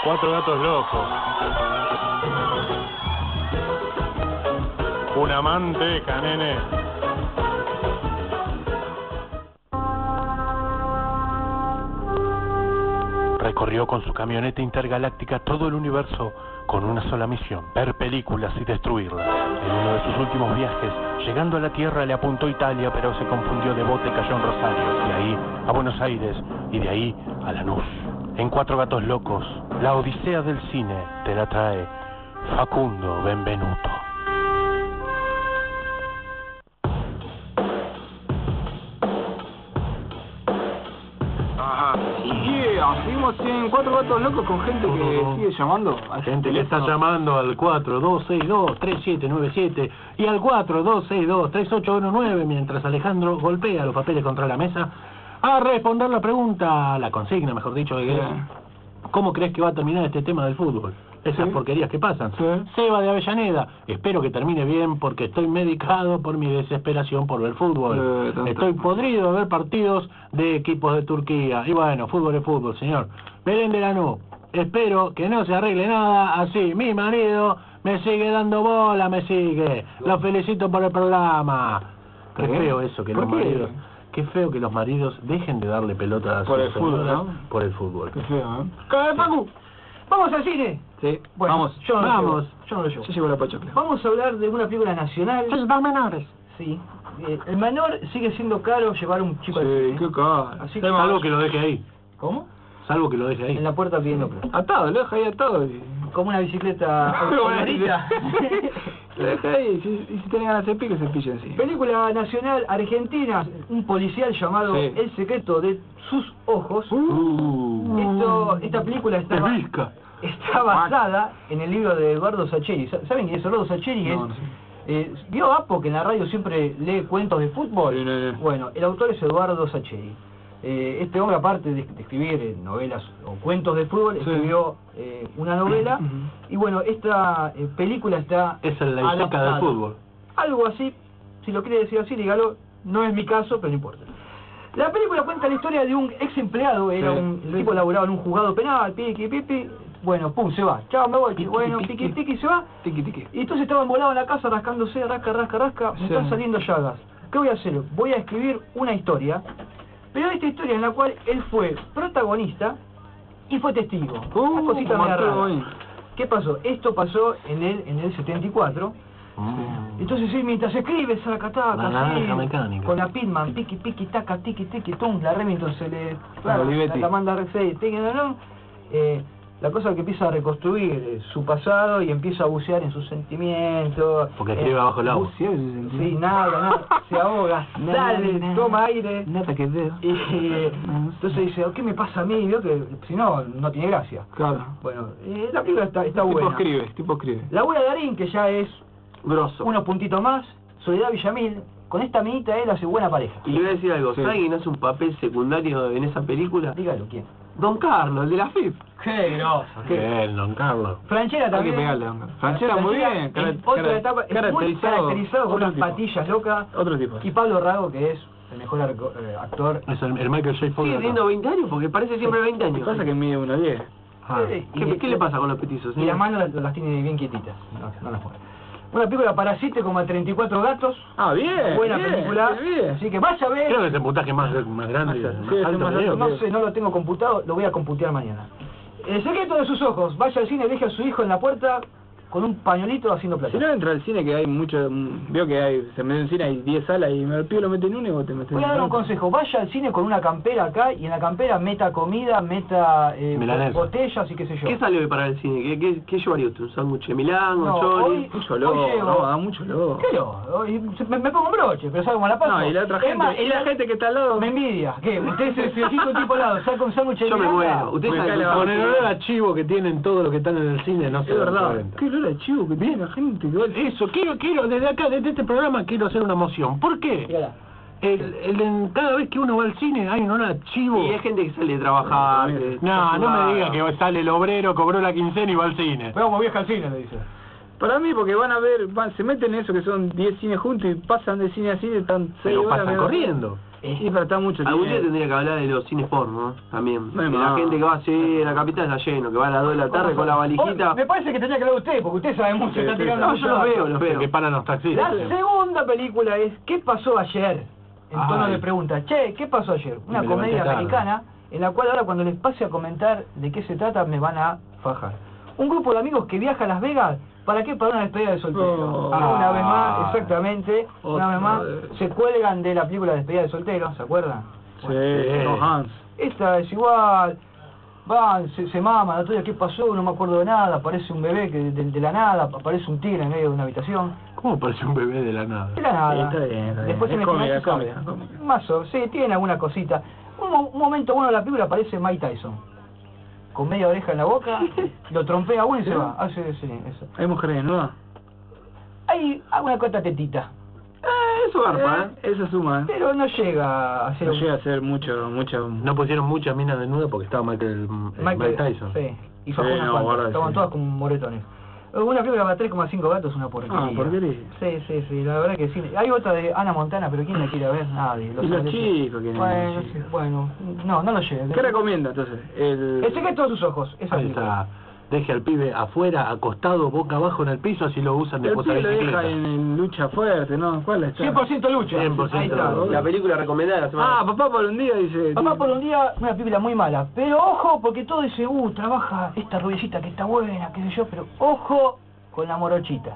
4 gatos locos. Una manteca, nene. Recorrió con su camioneta intergaláctica todo el universo con una sola misión: ver películas y destruirlas. En uno de sus últimos viajes, llegando a la Tierra, le apuntó Italia, pero se confundió de bote y cayó en Rosario. De ahí a Buenos Aires y de ahí a Lanús. En 4 gatos locos, la odisea del cine te la trae Facundo Benvenuto. Seguimos en 4 gatos locos con gente que sigue llamando. Gente que está llamando al 4262-3797 y al 4262-3819 mientras Alejandro golpea los papeles contra la mesa a responder la pregunta, la consigna, mejor dicho, de ¿cómo crees que va a terminar este tema del fútbol? Esas porquerías que pasan. Seba de Avellaneda, espero que termine bien porque estoy medicado por mi desesperación por ver fútbol. Estoy podrido de ver partidos de equipos de Turquía. Y bueno, fútbol es fútbol, señor. Belén de Lanús, espero que no se arregle nada así. Mi marido me sigue dando bola, me sigue. Lo felicito por el programa. Qué feo eso, que los maridos... Qué feo que los maridos dejen de darle pelota a por sus el fútbol, señoras ¿no? Por el fútbol. Qué feo, ¿eh? Pacu, ¿vamos al cine? Sí, Bueno, vamos. yo no lo vamos. llevo, yo no lo llevo. Yo llevo la pachocla. Vamos a hablar de una película nacional. Dos menores. Sí. El menor sigue siendo caro llevar un chico al Sí, cine. qué caro. Así que Salvo que lo deje ahí. ¿Cómo? Salvo que lo deje ahí. En la puerta pidiendo plata. Atado, lo deja ahí atado. Como una bicicleta favorita. Lo deja ahí, y si tiene ganas de pique, se pilla en sí. Película nacional argentina, un policial llamado Sí. El secreto de sus ojos. Esta película está basada en el libro de Eduardo Sacheri. ¿Saben quién es Eduardo Sacheri? No, no sé. ¿Vio Apo que en la radio siempre lee cuentos de fútbol? Sí, no. Bueno, el autor es Eduardo Sacheri. Este hombre, aparte de escribir novelas o cuentos de fútbol, escribió una novela. Y bueno, esta película está Esa es la Isaca adaptada. del fútbol. Algo así, si lo quiere decir así, dígalo. No es mi caso, pero no importa. La película cuenta la historia de un ex empleado. El tipo laburaba en un juzgado penal, piqui, pipi. Bueno, pum, se va. Chao, me voy. Bueno, piqui, piqui, se va. Tiqui, tiqui. Y entonces estaba embolado en la casa rascándose, rasca. Me están saliendo llagas. ¿Qué voy a hacer? Voy a escribir una historia, pero esta historia en la cual él fue protagonista y fue testigo. Una cosita media rara. ¿Qué pasó? Esto pasó en el 74. Entonces él mientras escribe, saca, taca, naranja mecánica. con la Pitman, piqui, taca, tiqui, tum, la Remington se le... la manda a Rexey, la cosa que empieza a reconstruir su pasado y empieza a bucear en sus sentimientos. Porque escribe bajo el agua. Sí, nada, se ahoga, sale, toma aire. Nada que veo. Y entonces dice, ¿qué me pasa a mí? ¿Vio? Que si no, no tiene gracia. Claro. Bueno, la película está Tipo buena. escribe. La abuela de Darín, que ya es Grosso. unos puntitos más, Soledad Villamil, con esta minita él hace buena pareja. Y le voy a decir algo, Sí. ¿sabe quién hace un papel secundario en esa película? Dígalo, ¿quién? Don Carlos, el de la FIP. ¡Qué groso! Bien, don Carlos. Franchera Hay que también. pegarle, don Carlos. Franchera muy bien. En otra etapa, es muy caracterizado con otro unas tipo. patillas locas. Otro tipo. Y Pablo Rago, que es el mejor actor. Es el Michael J. Fox. Sigue teniendo 20 años porque parece siempre 20 Lo que años. pasa es que mide 1.10. ¿Qué le pasa con los petizos? Y las manos las tiene bien quietitas. No las pone. Una película para 7,34 gatos. Ah, bien. Buena bien, película. bien. Así que vaya a ver. Creo que es el puntaje más grande. Sí, es alto más que veo. alto. No sé, no lo tengo computado, lo voy a computear mañana. El secreto de sus ojos. Vaya al cine, deje a su hijo en la puerta con un pañuelito haciendo plata. Si no entra al cine, que hay mucho. Veo que hay. Se mete en cine, hay 10 salas y el pibe lo mete en una y vos te metes Voy a dar un consejo, vaya al cine con una campera acá y en la campera meta comida, meta Milanesa. botellas y qué sé yo. ¿Qué sale hoy para el cine? ¿Qué llevaría usted? ¿Un sándwich de Milán? No, ¿Un chori? hoy- Mucho loco, Hoy llevo- no, da mucho loco. ¿Qué lo? Hoy me pongo un broche, pero ¿sabe cómo la paso? No, y la otra Es gente, más, y la gente que está al lado. me envidia. ¿Qué? Usted se necesita un tipo al lado, saca un sándwich de Yo me Milanga. muero. Usted Me sabe cae que la Con el olor a chivo que tienen todos los que están en el cine, no se Es dan verdad. cuenta. Qué olor a chivo que tiene la gente. Que Eso, quiero, desde acá, desde este programa, quiero hacer una moción. ¿Por qué? Dígala. Cada vez que uno va al cine hay un olor a chivo. Y hay gente que sale de trabajar. que No, está no me sudada. diga que sale el obrero, cobró la quincena y va al cine. Vamos vieja al cine, le dice. Para mí, porque van a ver, se meten en eso que son 10 cines juntos y pasan de cine a cine, están 6 Pero horas. pasan corriendo. Sí, pero está mucho Algún día tiempo. tendría que hablar de los cines porno, ¿no? También. No hay De más. la gente que va así, la capital está lleno, que va a las 2 de la tarde con la valijita. Me parece que tenía que hablar usted, porque usted sabe mucho. Está tirando No, mucho yo los dato. veo, los veo. Que paran los La taxistas. segunda película es ¿Qué pasó ayer? En tono Ay. de pregunta. Che, ¿qué pasó ayer? Una Me comedia levanté tarde. americana en la cual ahora cuando les pase a comentar de qué se trata me van a fajar. Un grupo de amigos que viaja a Las Vegas, ¿para qué? Para una despedida de soltero. Oh. Una vez más, exactamente, una vez más, vez. se cuelgan de la película Despedida de soltero, ¿se acuerdan? Sí, con Hans. Esta es igual, van, se maman, otro día qué pasó, no me acuerdo de nada, aparece un bebé que de la nada, aparece un tigre en medio de una habitación. ¿Cómo parece un bebé de la nada? De la nada. Sí, está bien, está bien. Después Es en el cómica, final se sabe. cómica. Más o sí, tiene alguna cosita. Un momento bueno de la película aparece Mike Tyson. Con media oreja en la boca, lo trompea uno y se va. Hace, sí, eso. ¿Hay mujeres desnudas? Hay alguna cota tetita, Eso garpa, ¿eh? Eso suma, ¿eh? pero no llega a ser No llega a ser mucho... No pusieron muchas minas desnudas porque estaba Mike Tyson. Sí, y Sí, fajó unas no, cuantas. guarda, Estaban sí. todas como moretones. Una película para 3,5 gatos es una porquería. Ah, porquería. Sí, la verdad que sí. Hay otra de Ana Montana, pero ¿quién la quiere ver? Nadie. Y los ingleses. chicos quieren Bueno, los chicos. sí, bueno, no lo lleve. ¿Qué recomienda entonces? El secreto de sus ojos, esa Ahí película. está. Deje al pibe afuera, acostado, boca abajo en el piso, así lo usan de El bota pibe lo bicicleta. deja en lucha fuerte, ¿no? ¿Cuál está? 100% lucha. 100% Ahí está. La película recomendada la semana. Ah, papá por un día dice... Papá por un día, una película muy mala. Pero ojo, porque todo dice, trabaja esta rubiecita que está buena, qué sé yo, pero ojo con la morochita.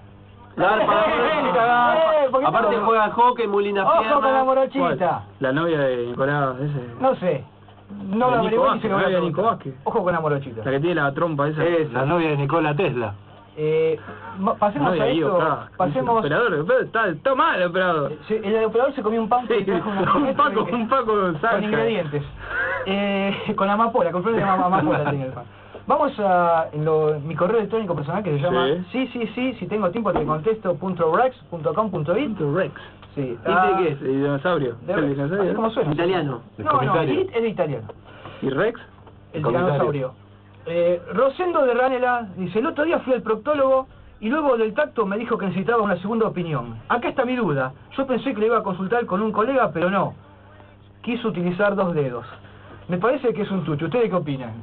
Porque Aparte todo- juega al hockey, muy linda Ojo con la pierna. morochita. ¿Cuál? La novia de Nicolás, ese... No sé. No De la Nico averigué ni Vázquez, se lo voy a la novia de Nico preguntar. Vázquez. Ojo con la morochita. La que tiene la trompa esa. La novia de Nikola Tesla. Pasemos Novia a de Ivo esto. Kraft. Pasemos. El operador, está mal el operador. El operador se comió un pan que Sí, trajo una un Paco salsa. con ingredientes. Con amapola, con flores de amapola tiene el pan. Vamos a mi correo electrónico personal que se llama sí, si tengo tiempo te contesto .rex.com.it. Rex. Sí. ¿Y de qué es? ¿El dinosaurio? De ¿El Rex. dinosaurio? Así como suena. Italiano. El No, comentario. it es de italiano. ¿Y Rex? El comentario. dinosaurio. Rosendo de Ranela dice, el otro día fui al proctólogo y luego del tacto me dijo que necesitaba una segunda opinión. Acá está mi duda. Yo pensé que le iba a consultar con un colega, pero no. Quiso utilizar 2 dedos. Me parece que es un tucho. ¿Ustedes qué opinan?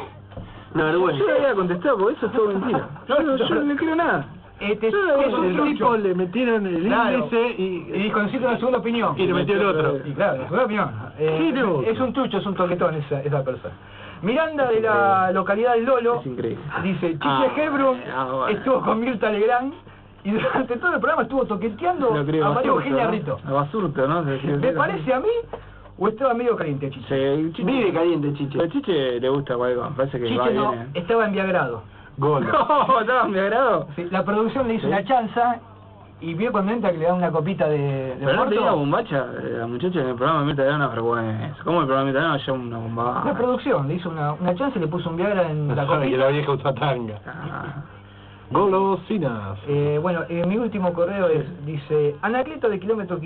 Una vergüenza. Yo le voy a contestar porque eso es todo mentira. Yo no le creo nada. Es Yo no un El trucho. tipo le metieron el Claro. índice Y dijo, necesito una segunda opinión. y le metió el otro. Y claro, la segunda opinión. ¿Qué de otro? Es un trucho, es un toquetón esa persona. Miranda de la localidad del Lolo Es increíble. dice, Chiche Ah, Hebron bueno. estuvo con Mirta Legrand y durante todo el programa estuvo toqueteando Lo creo, a María Basurto, Eugenia ¿no? Rito. A Basurto, ¿no? ¿Me parece a mí o estaba medio caliente Chiche? Sí, Chiche. Vive caliente, Chiche. Pero Chiche le gusta algo, parece que va Chiche no, bien. estaba enviagrado. Gol. No, estaba en mi agrado. Sí, la producción le hizo Sí. una chanza y vio cuando entra que le dan una copita de Pero no Porto. tenía bombacha, la muchacha en el programa de Mirta era una vergüenza. ¿Cómo el programa de Mirta ya una bomba? La producción le hizo una chance y le puso un Viagra en la Sabe que copita. la vieja usa tanga. Ah. Golosinas. Mi último correo dice Anacleto de kilómetro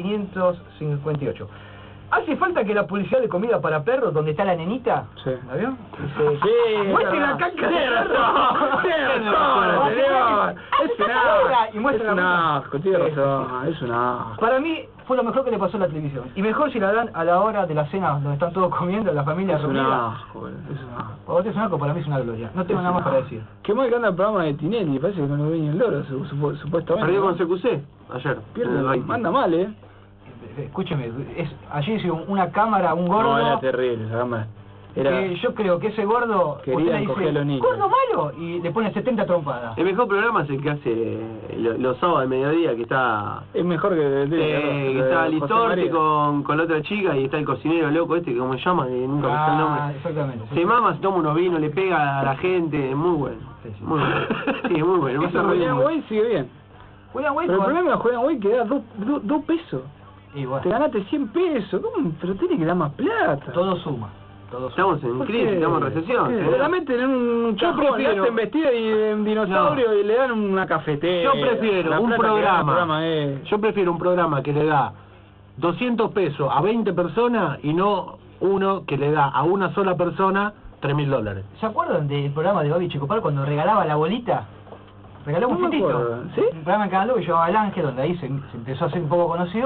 558. ¿Hace falta que la publicidad de comida para perros donde está la nenita? Sí. ¿La vio? Dice, Sí, muestre la caca de perro. Tiene razón, señor. Es un asco. Y muestra Es un la asco, tiene Sí, sí, razón. Es un asco. Para mí fue lo mejor que le pasó a la televisión. Y mejor si la dan a la hora de la cena donde están todos comiendo, la familia Es un reunida. asco, es un asco. Para vos es un asco, para mí es una gloria. No tengo nada más para decir. Qué mal que anda el programa de Tinelli, parece que no lo ve ni el loro, supuestamente. Perdió ¿no? con CQC ayer. Pierde, en el rating. manda mal, Escúcheme, allí hizo una cámara, un gordo. No, era terrible esa cámara. Era... Yo creo que ese gordo Querían usted le coger a los dice, niños. gordo malo, y le pone 70 trompadas. El mejor programa es el que hace los sábados de mediodía, que está... Es mejor que el que está José Listorti María. con la otra chica y está el cocinero loco este que como se llama, que nunca me sé el nombre. Exactamente. sí. Se mama, se toma unos vinos, le pega a la gente, muy bueno. Sí, sí. Muy bueno. Sí, muy bueno. me Eso hace reír Julián mucho. Way sigue bien. Julián Way Pero el con- problema de Julián Way que da 2 pesos. Y bueno, Te ganaste 100 pesos. ¿Cómo? Pero tiene que dar más plata. todo suma. Todo suma. Estamos en ¿Por crisis, qué? estamos en recesión. ¿Por qué? ¿sí? La meten en un Yo cajón, le prefiero- hacen vestida y en dinosaurio y le dan una cafetera. Yo prefiero La un plata que gana el programa. es... Yo prefiero un programa que le da 200 pesos a 20 personas y no uno que le da a una sola persona $3.000. ¿Se acuerdan del programa de Babi Checopar cuando regalaba la bolita? Regalaba un No me fitito. acuerdo, ¿sí? Un programa en Canal 2 que llamaba El Ángel, donde ahí se empezó a hacer un poco conocido.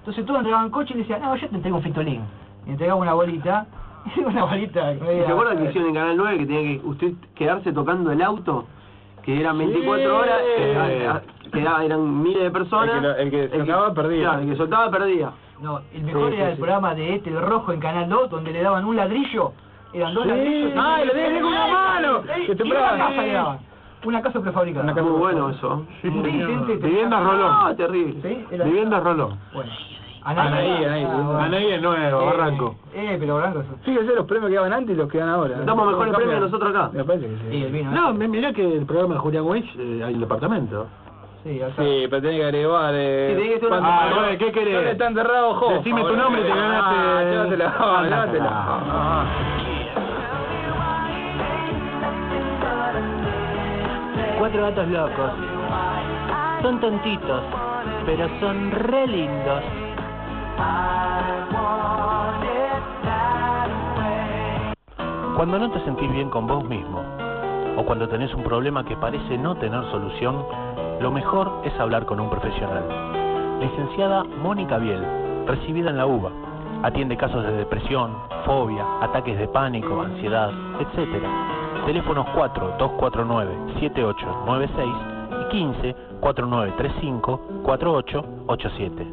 Entonces todos entregaban coche y le decían, no, yo te entrego un fitolín. Y entregaba una bolita, una bolita. ¿Se acuerdan que hicieron en Canal 9 que tenía que usted quedarse tocando el auto? Que eran 24 horas, eran miles de personas. El que soltaba perdía. Claro, el que soltaba perdía. No, el mejor era el programa de el rojo en Canal 2, donde le daban un ladrillo, eran 2 ladrillos. ¡Ah, y le dieron con una mano! Que te una casa le daban. Una casa prefabricada. Muy bueno eso. Vivienda Rolón. Ah, terrible. ¿Sí? Vivienda Rolón. Bueno. Anaí es nuevo, Barranco. Pero Barranco. Fíjese los premios que daban antes y los que dan ahora. Damos mejores premios nosotros acá. Me parece que sí. Sí, el vino. No, mirá que el programa de Julián Weich hay un departamento. Sí, acá. Sí, pero tenés que agregar. Sí, tenés que ser una- ¿qué querés? ¿Dónde está enterrado, jo? Decime tu nombre y te ganaste. Llévatelo. Cuatro gatos locos. Son tontitos, pero son re lindos. Cuando no te sentís bien con vos mismo, o cuando tenés un problema que parece no tener solución, lo mejor es hablar con un profesional. Licenciada Mónica Biel, recibida en la UBA, atiende casos de depresión, fobia, ataques de pánico, ansiedad, etc. Teléfonos 4-249-7896 y 15-4935-4887.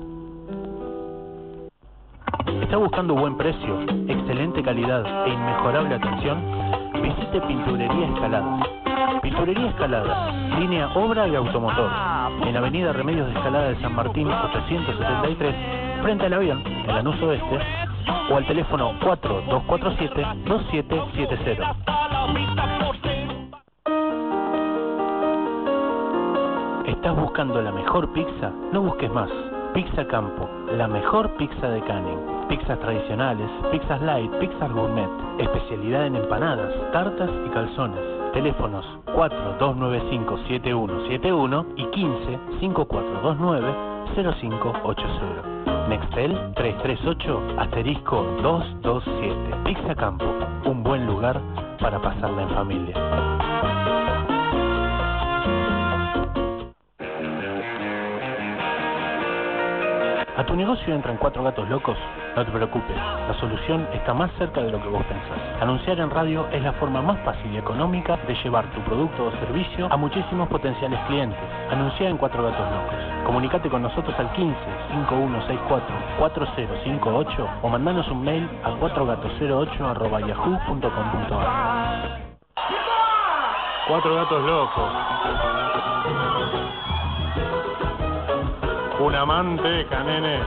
¿Está buscando buen precio, excelente calidad e inmejorable atención? Visite Pinturería Escalada. Pinturería Escalada, línea obra y automotor, en Avenida Remedios de Escalada de San Martín 873, frente al avión, en Lanús Oeste, o al teléfono 4247-2770. ¿Estás buscando la mejor pizza? No busques más. Pizza Campo, la mejor pizza de Canning. Pizzas tradicionales, pizzas light, pizzas gourmet. Especialidad en empanadas, tartas y calzones. Teléfonos 4295-7171 y 15-5429-0580. Nextel 338-227. Pizza Campo, un buen lugar para pasarla en familia. ¿A tu negocio entran 4 gatos locos? No te preocupes, la solución está más cerca de lo que vos pensás. Anunciar en radio es la forma más fácil y económica de llevar tu producto o servicio a muchísimos potenciales clientes. Anuncia en 4 gatos locos. Comunicate con nosotros al 15-5164-4058 o mandanos un mail a 4gatos08@yahoo.com.ar. 4 gatos locos. Una manteca, nene.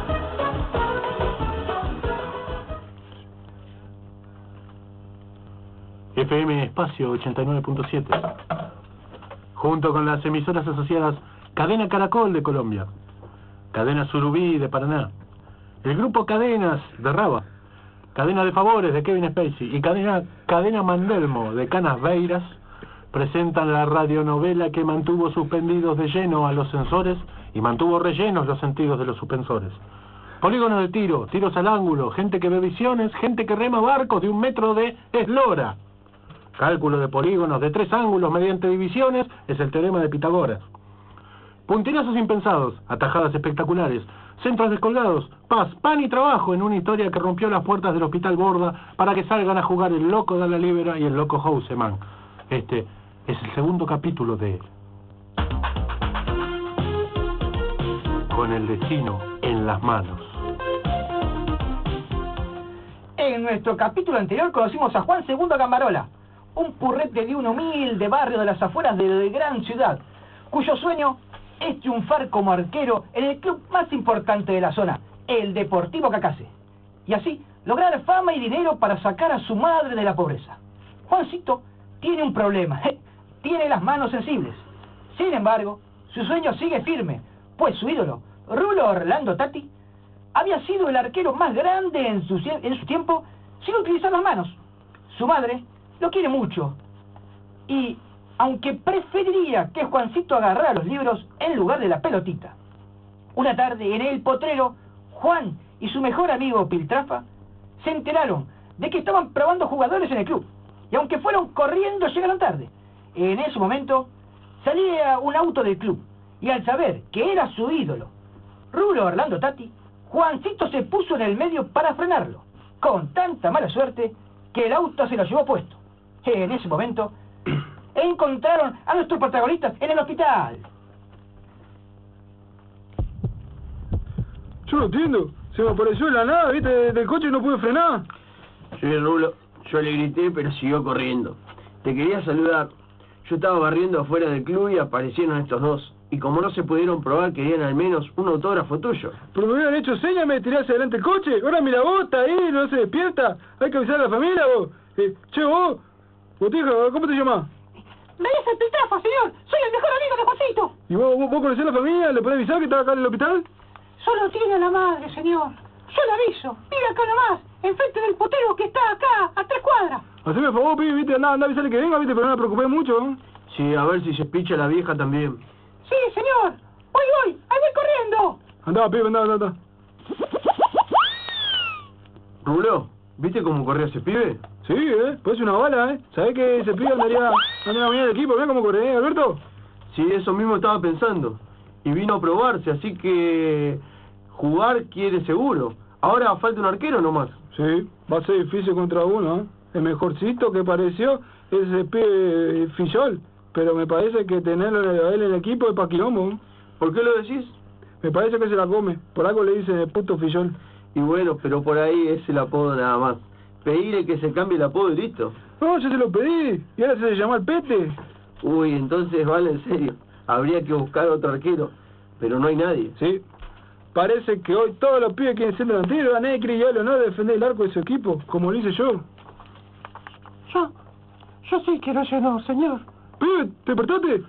FM Espacio 89.7. Junto con las emisoras asociadas Cadena Caracol de Colombia, Cadena Surubí de Paraná, el grupo Cadenas de Raba, Cadena de Favores de Kevin Spacey y Cadena Mandelmo de Canas Beiras, presentan la radionovela que mantuvo suspendidos de lleno a los censores y mantuvo rellenos los sentidos de los suspensores. Polígonos de tiro, tiros al ángulo, gente que ve visiones, gente que rema barcos de 1 metro de eslora. Cálculo de polígonos de 3 ángulos mediante divisiones es el teorema de Pitágoras. Puntilazos impensados, atajadas espectaculares, centros descolgados, paz, pan y trabajo en una historia que rompió las puertas del Hospital Borda para que salgan a jugar el loco de la Libera y el loco Houseman. Este es el segundo capítulo de Con el destino en las manos. En nuestro capítulo anterior conocimos a Juan II Gambarola, un purrete de un humilde barrio de las afueras de la gran ciudad, cuyo sueño es triunfar como arquero en el club más importante de la zona, el Deportivo Cacase, y así lograr fama y dinero para sacar a su madre de la pobreza. Juancito tiene un problema, tiene las manos sensibles. Sin embargo, su sueño sigue firme, pues su ídolo, Rulo Orlando Tati, había sido el arquero más grande en su tiempo sin utilizar las manos. Su madre lo quiere mucho y, aunque preferiría que Juancito agarrara los libros en lugar de la pelotita. Una tarde en el potrero, Juan y su mejor amigo Piltrafa se enteraron de que estaban probando jugadores en el club, y aunque fueron corriendo llegaron tarde. En ese momento salía un auto del club, y al saber que era su ídolo, Rulo Orlando Tati, Juancito se puso en el medio para frenarlo, con tanta mala suerte que el auto se lo llevó puesto. En ese momento, encontraron a nuestros protagonistas en el hospital. Yo no entiendo. Se me apareció de la nada, viste, del coche y no pude frenar. Soy el Rulo. Yo le grité, pero siguió corriendo. Te quería saludar. Yo estaba barriendo afuera del club y aparecieron estos dos. Y como no se pudieron probar, querían al menos un autógrafo tuyo. Pero me hubieran hecho señas, me tiré hacia adelante el coche. Ahora mira vos, está ahí, no se despierta. Hay que avisar a la familia, vos. Che, vos. Botija, ¿cómo te llamás? Me dice el Piltrafa, señor. Soy el mejor amigo de Juancito. ¿Y vos conocés a la familia? ¿Le podés avisar que está acá en el hospital? Solo tiene a la madre, señor. Yo le aviso. Vive acá nomás, enfrente del potero que está acá, a 3 cuadras. Haceme el favor, pibe, viste, anda, avisale que venga, viste, pero no me preocupé mucho, ¿eh? Sí, a ver si se picha la vieja también. Sí, señor. Voy. Ahí voy corriendo. Andá, pibe, andá. Rulo, ¿viste cómo corría ese pibe? Sí, parece una bala, ¿Sabés que ese pibe andaría mañana al equipo? Mirá cómo corre, Alberto. Sí, eso mismo estaba pensando. Y vino a probarse, así que jugar quiere seguro. Ahora falta un arquero nomás. Sí, va a ser difícil contra uno, ¿eh? El mejorcito que pareció es ese pibe Fillol, pero me parece que tenerlo a él en el equipo es pa' quilombo, ¿eh? ¿Por qué lo decís? Me parece que se la come, por algo le dicen el puto Fillol. Y bueno, pero por ahí es el apodo nada más. Pedirle que se cambie el apodo y listo. No, yo se lo pedí, y ahora se llama el Pete. Uy, entonces vale en serio. Habría que buscar otro arquero, pero no hay nadie. Sí, parece que hoy todos los pibes quieren ser delanteros, a nadie creyó el honor de defender el arco de su equipo, como lo hice yo. Yo sí quiero ese honor, señor. Pibe, ¿te despertaste?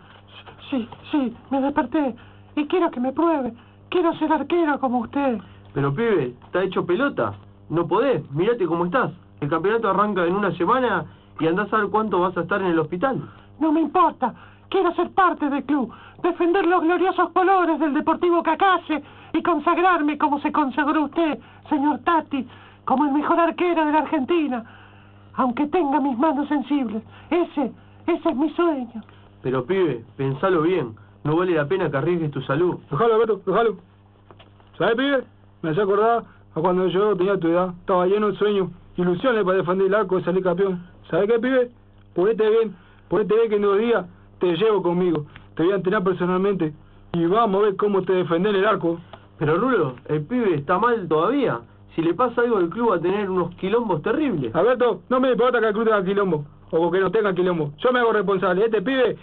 Sí, me desperté. Y quiero que me pruebe. Quiero ser arquero como usted. Pero pibe, está hecho pelota. No podés, mirate cómo estás. El campeonato arranca en una semana y andás a ver cuánto vas a estar en el hospital. No me importa. Quiero ser parte del club, defender los gloriosos colores del Deportivo Cacase y consagrarme como se consagró usted, señor Tati, como el mejor arquero de la Argentina, aunque tenga mis manos sensibles. Ese es mi sueño. Pero pibe, pensalo bien, no vale la pena que arriesgues tu salud. Déjalo, Alberto, déjalo. ¿Sabes, pibe? Me hace acordar a cuando yo tenía tu edad, estaba lleno de sueños, ilusiones para defender el arco y salir campeón. ¿Sabes qué, pibe? Ponete bien que en 2 días te llevo conmigo, te voy a entrenar personalmente y vamos a ver cómo te defendés en el arco. Pero Rulo, el pibe está mal todavía. Si le pasa algo al club va a tener unos quilombos terribles. Alberto, no me importa que el club tenga quilombo, o que no tenga quilombo. Yo me hago responsable. Este pibe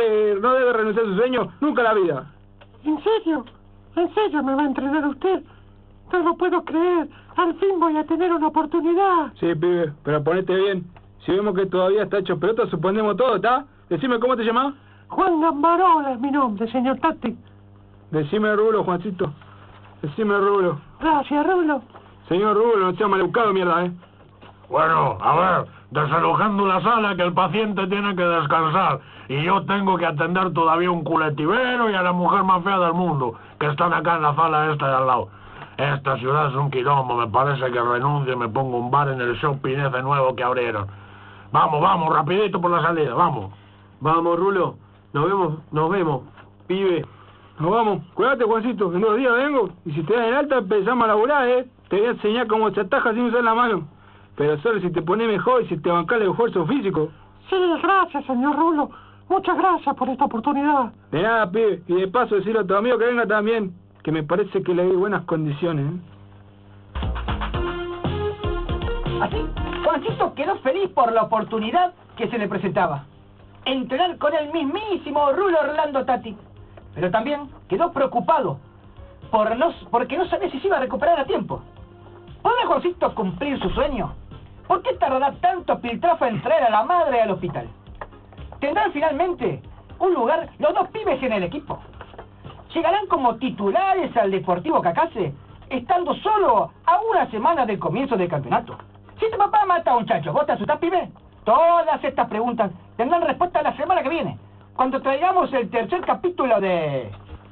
no debe renunciar a su sueño nunca en la vida. ¿En serio? ¿En serio me va a entrenar usted? No lo puedo creer. Al fin voy a tener una oportunidad. Sí, pibe, pero ponete bien. Si vemos que todavía está hecho pelota, suponemos todo, ¿está? Decime, ¿cómo te llamás? Juan Gambarola es mi nombre, señor Tati. Decime Rulo, Juancito. Decime Rulo. Gracias, Rulo. Señor Rulo, no sea maleducado, mierda, Bueno, a ver, desalojando la sala que el paciente tiene que descansar y yo tengo que atender todavía un culetivero y a la mujer más fea del mundo que están acá en la sala esta de al lado. Esta ciudad es un quilombo, me parece que renuncio y me pongo un bar en el shopping ese nuevo que abrieron. Vamos, rapidito por la salida, vamos. Vamos, Rulo, nos vemos, pibe. Nos vamos, cuídate, Juancito, en 2 días vengo y si te das en alta empezamos a laburar, Te voy a enseñar cómo se ataja sin usar la mano. Pero solo si te pones mejor y si te bancas el esfuerzo físico. Sí, gracias, señor Rulo. Muchas gracias por esta oportunidad. De nada, pibe. Y de paso decirle a tu amigo que venga también, que me parece que le di buenas condiciones, Así, Juancito quedó feliz por la oportunidad que se le presentaba. Entrenar con el mismísimo Rulo Orlando Tati. Pero también quedó preocupado porque no sabía si se iba a recuperar a tiempo. ¿Podrá Juancito cumplir su sueño? ¿Por qué tardará tanto Piltrafa en traer a la madre al hospital? ¿Tendrán finalmente un lugar los 2 pibes en el equipo? ¿Llegarán como titulares al Deportivo Cacase, estando solo a 1 semana del comienzo del campeonato? Si tu papá mata a un chacho, ¿vos te asustás, pibe? Todas estas preguntas tendrán respuesta la semana que viene, cuando traigamos el 3er capítulo de...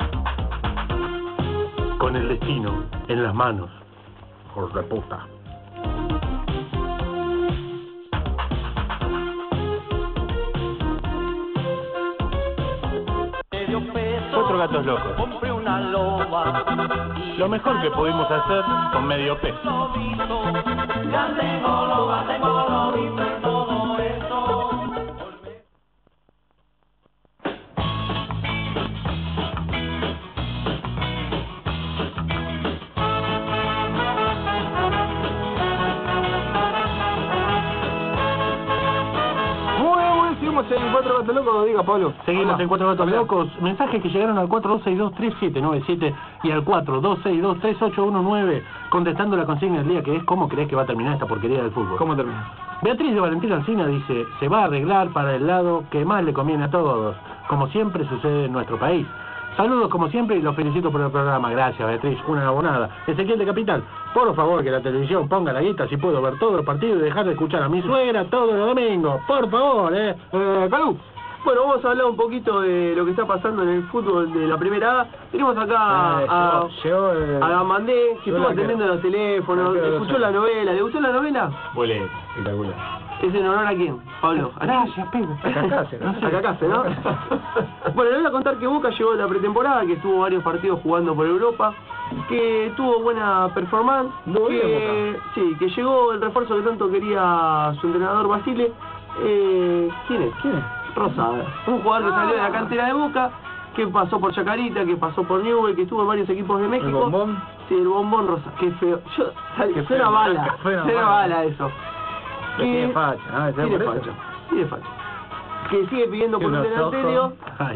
Con el destino en las manos. Hijos de puta. Otro gatos locos. Lo mejor que pudimos hacer con medio peso. En Cuatro Gatos Locos, diga Pablo. Seguimos en Cuatro Gatos Locos. Mensajes que llegaron al 42623797 y al 42623819 contestando la consigna del día, que es ¿cómo crees que va a terminar esta porquería del fútbol? ¿Cómo termina? Beatriz de Valentín Alsina dice, se va a arreglar para el lado que más le conviene a todos, como siempre sucede en nuestro país. Saludos como siempre y los felicito por el programa. Gracias, Beatriz, una abonada. Ezequiel de Capital, por favor que la televisión ponga la guita si puedo ver todos los partidos y dejar de escuchar a mi suegra todos los domingos. Por favor, Calú. Bueno, vamos a hablar un poquito de lo que está pasando en el fútbol de la primera A. Tenemos acá a Gamandé, que estuvo atendiendo los teléfonos, escuchó la novela. ¿Le gustó la novela? Huele, espectacular. ¿Es en honor a quién, Pablo? Gracias, Pedro. A Cacase, ¿no? Bueno, le voy a contar que Boca llegó a la pretemporada, que estuvo varios partidos jugando por Europa, que tuvo buena performance, que llegó el refuerzo que tanto quería su entrenador Basile. ¿Quién es? Rosada, un jugador que salió de la cantera de Boca, que pasó por Chacarita, que pasó por Newell, que estuvo en varios equipos de México. ¿El Bombón? Sí, el Bombón Rosa. Qué feo. Suena bala eso. Tiene facha, tiene facha. Que sigue pidiendo por un delantero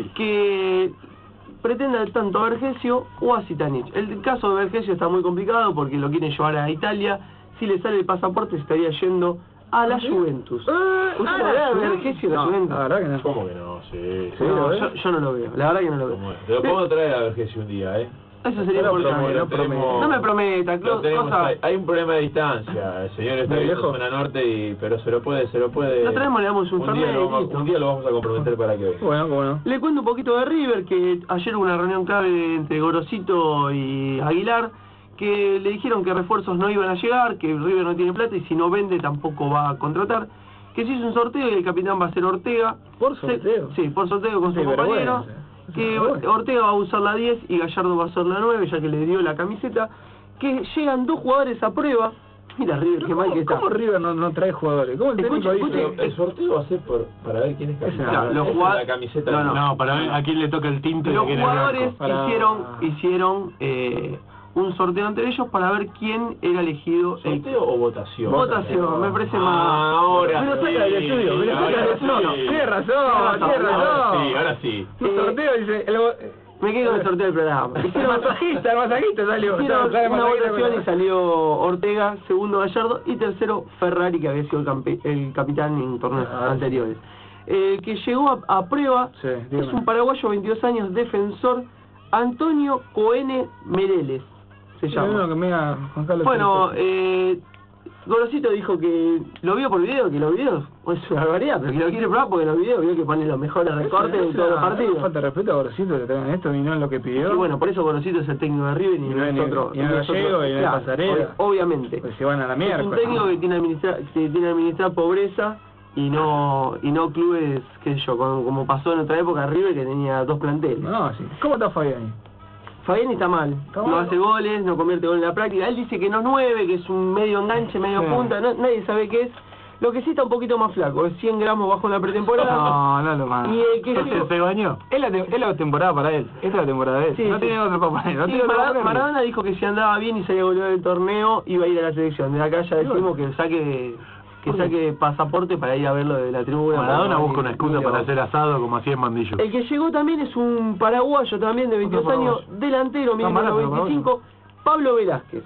que pretenda tanto a Vergesio o a Zitanich. El caso de Vergesio está muy complicado porque lo quieren llevar a Italia. Si le sale el pasaporte se estaría yendo a la Juventus. ¿Usted lo ve a Vergesio la Juventus? La verdad que no. ¿Cómo que no? Sí. Yo no lo veo, la verdad que no lo veo. Te lo puedo traer a Vergesio un día, Eso sería importante. No me prometa, hay un problema de distancia. El señor está en zona norte, pero se lo puede. Lo traemos, le damos un día lo vamos a comprometer para que venga. Bueno. Le cuento un poquito de River, que ayer hubo una reunión clave entre Gorosito y Aguilar, que le dijeron que refuerzos no iban a llegar, que River no tiene plata y si no vende tampoco va a contratar, que se hizo un sorteo y el capitán va a ser Ortega. ¿Por sorteo? Sí, por sorteo con su compañero. Que Ortega va a usar la 10 y Gallardo va a usar la 9, ya que le dio la camiseta. Que llegan 2 jugadores a prueba. Mira River, qué mal que está. ¿Cómo River no trae jugadores? ¿Cómo el técnico dice? El sorteo va a ser para ver quién es capitán. La camiseta no, para ver a quién le toca el tinte. Los jugadores hicieron un sorteo entre ellos para ver quién era elegido. ¿Sorteo o votación? Votación, me parece más. Ahora pero saca del estudio, tiene razón. Ahora sí. Un sorteo dice. Me quedo con el sorteo del programa. El masajista salió. Hicieron una votación y salió Ortega, segundo Gallardo y tercero Ferrari, que había sido el capitán en torneos anteriores. Que llegó a prueba es un paraguayo, 22 años, defensor, Antonio Coene Mereles. Se llama. Bueno, Gorosito dijo que lo vio por video, que los videos es una barbaridad, pero que lo quiere probar porque los videos vio que pone los mejores recortes de todos los partidos. Falta de respeto a Gorosito que traigan esto y no es lo que pidió. Y bueno, por eso Gorosito es el técnico de River y no es otro. Y no es Gallego y no es Pasarela. Obviamente. Pues se van a la mierda. Es un técnico que tiene que administrar pobreza y no clubes, qué sé yo, como pasó en otra época River, que tenía 2 planteles. No, sí. ¿Cómo está Fabiani? Fabiani está mal, no hace goles, no convierte gol en la práctica. Él dice que no es 9, que es un medio enganche, medio punta, nadie sabe qué es. Lo que sí está un poquito más flaco, es 100 gramos bajo en la pretemporada. No lo más. Y el que se bañó. Es la temporada para él, esta es la temporada de él. Sí, no tiene otro para poner. Maradona dijo que si andaba bien y salía goleador del torneo, iba a ir a la selección. De acá ya decimos que saque pasaporte para ir a verlo de la tribuna. Maradona busca una excusa para hacer asado como hacía en Mandillo. El que llegó también es un paraguayo también de 22 años, delantero, 1995, Pablo Velázquez.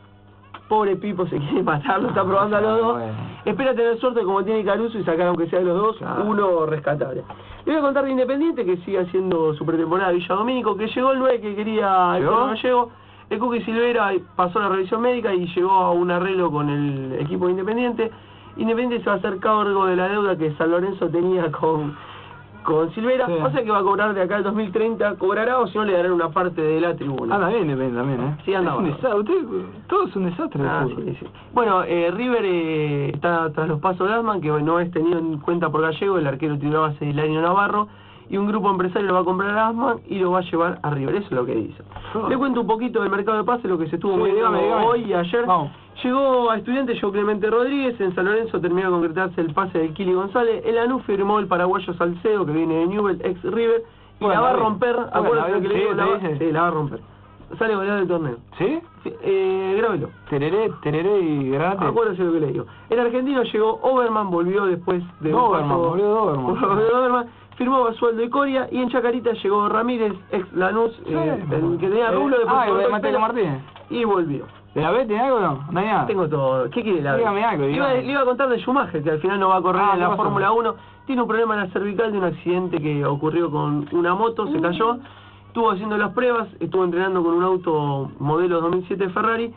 Pobre Pipo, se quiere matar, lo está probando a los dos. Espera tener suerte como tiene Caruso y sacar aunque sea de los dos, uno rescatable. Le voy a contar de Independiente, que sigue haciendo su pretemporada Villa Domínico, que llegó el 9 que quería el Gallego. El Cookie Silvera pasó la revisión médica y llegó a un arreglo con el equipo de Independiente. Independiente se va a hacer cargo de la deuda que San Lorenzo tenía con Silvera, o sea que va a cobrar de acá al 2030, cobrará o si no le darán una parte de la tribuna. Anda bien Independiente también, Sí, anda bien. Todo es un desastre. Sí. Bueno, River está tras los pasos de Asman, que no es tenido en cuenta por Gallego, el arquero titular va a ser Hilario Navarro, y un grupo empresario lo va a comprar a Asman y lo va a llevar a River. Eso es lo que dice. Le cuento un poquito del mercado de pases, lo que se estuvo moviendo hoy y ayer. Vamos. Llegó a Estudiantes Joe Clemente Rodríguez, en San Lorenzo terminó de concretarse el pase del Kili González, el Lanús firmó el paraguayo Salcedo, que viene de Newell, ex River, y la va a romper, acuérdate lo que le digo, la va a romper. Sale goleador del torneo. ¿Sí? Grábelo. Tereré y Granate. Acuérdate lo que le digo. El argentino llegó, Oberman volvió después de Doberman. Firmó Basualdo y Coria, y en Chacarita llegó Ramírez, ex Lanús, el que tenía rulo de Mateo Martínez. Y volvió. ¿De la B tiene algo o no? No hay nada. Tengo todo. ¿Qué quiere la B? Dígame algo. Le iba a contar de Schumacher, que al final no va a correr en la Fórmula 1. Tiene un problema en la cervical de un accidente que ocurrió con una moto, se cayó. Estuvo haciendo las pruebas, estuvo entrenando con un auto modelo 2007 Ferrari.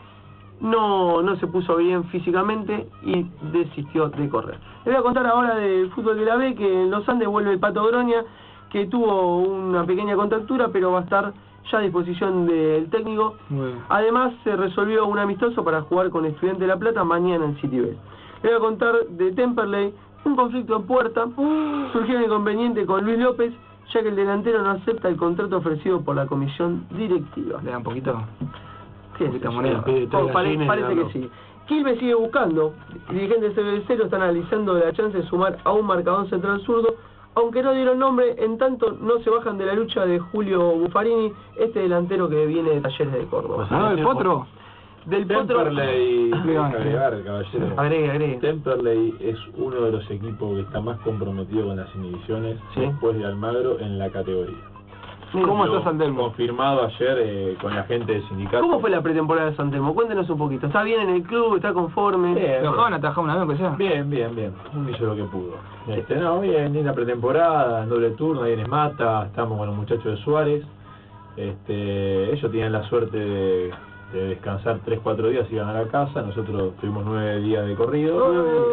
No se puso bien físicamente y desistió de correr. Le voy a contar ahora del fútbol de la B, que en los Andes vuelve el Pato Groña, que tuvo una pequeña contractura, pero va a estar ya a disposición del técnico. Además, se resolvió un amistoso para jugar con Estudiantes de La Plata mañana en City Bell. Le voy a contar de Temperley, un conflicto en puerta. Surgió un inconveniente con Luis López, ya que el delantero no acepta el contrato ofrecido por la comisión directiva. ¿Le da un poquito? ¿Qué es eso? Parece que sí. Quilmes sigue buscando. Dirigentes de CBC lo están analizando de la chance de sumar a un marcador central zurdo, aunque no dieron nombre. En tanto, no se bajan de la lucha de Julio Buffarini, este delantero que viene de Talleres de Córdoba. ¿El Potro? Del Temperley, agregar, caballero. Agregue. Temperley es uno de los equipos que está más comprometido con las inhibiciones después de Almagro en la categoría. ¿Cómo está San Telmo? Confirmado ayer con la gente del sindicato. ¿Cómo fue la pretemporada de San Telmo? Cuéntenos un poquito. ¿Está bien en el club? ¿Está conforme? Bien. ¿Lo van a atajar una vez aunque sea? Bien. Uno hizo lo que pudo. Bien la pretemporada, en doble turno, ahí en Mata, estamos con los muchachos de Suárez. Ellos tenían la suerte de descansar 3-4 días y iban a la casa. Nosotros tuvimos 9 días de corrido.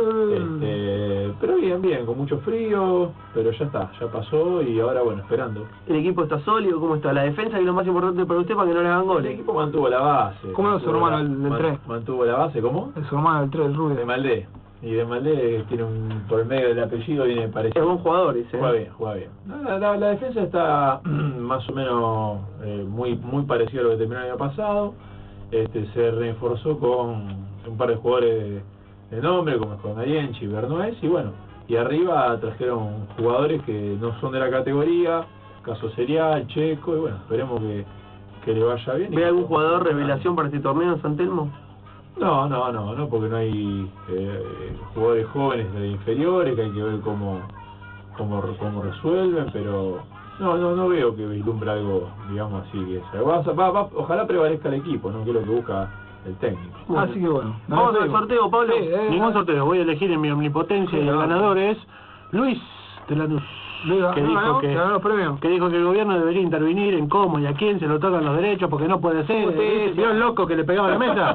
Pero bien, con mucho frío, pero ya pasó y ahora esperando. ¿El equipo está sólido? ¿Cómo está? La defensa, que es lo más importante para usted, para que no le hagan goles. El equipo mantuvo la base. ¿Cómo es su hermano el 3? Mantuvo la base, ¿cómo? Es su hermano el 3, el Rubio. De Maldé. Y de Maldé tiene por medio del apellido, viene parecido. Es buen jugador ese. Juega bien. La defensa está más o menos muy parecido a lo que terminó el año pasado. Se reforzó con un par de jugadores de nombre, como Escondarienchi, Bernués, y arriba trajeron jugadores que no son de la categoría, caso Serial, Checo, y esperemos que le vaya bien. ¿Ve algún jugador revelación para este torneo en San Telmo? No, porque no hay jugadores jóvenes de inferiores, que hay que ver cómo resuelven, pero no veo que vislumbra algo, digamos así, que ojalá prevalezca el equipo, ¿no? Que es lo que busca el técnico. Así que vamos al sorteo, Pablo. Ningún sorteo, voy a elegir en mi omnipotencia y el ganador es Luis de Lanús, que dijo que el gobierno debería intervenir en cómo y a quién se lo tocan los derechos, porque no puede ser. ¿Vio el loco que le pegaba a la mesa?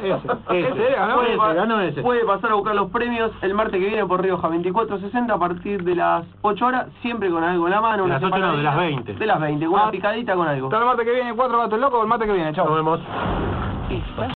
Ganó ese. Puede pasar a buscar los premios el martes que viene por Rioja 2460 a partir de las 8 horas, siempre con algo en la mano. De las 8 no, de las 20. De las 20, una picadita con algo. Hasta el martes que viene, 4 gatos locos, el martes que viene, chao. Nos vemos.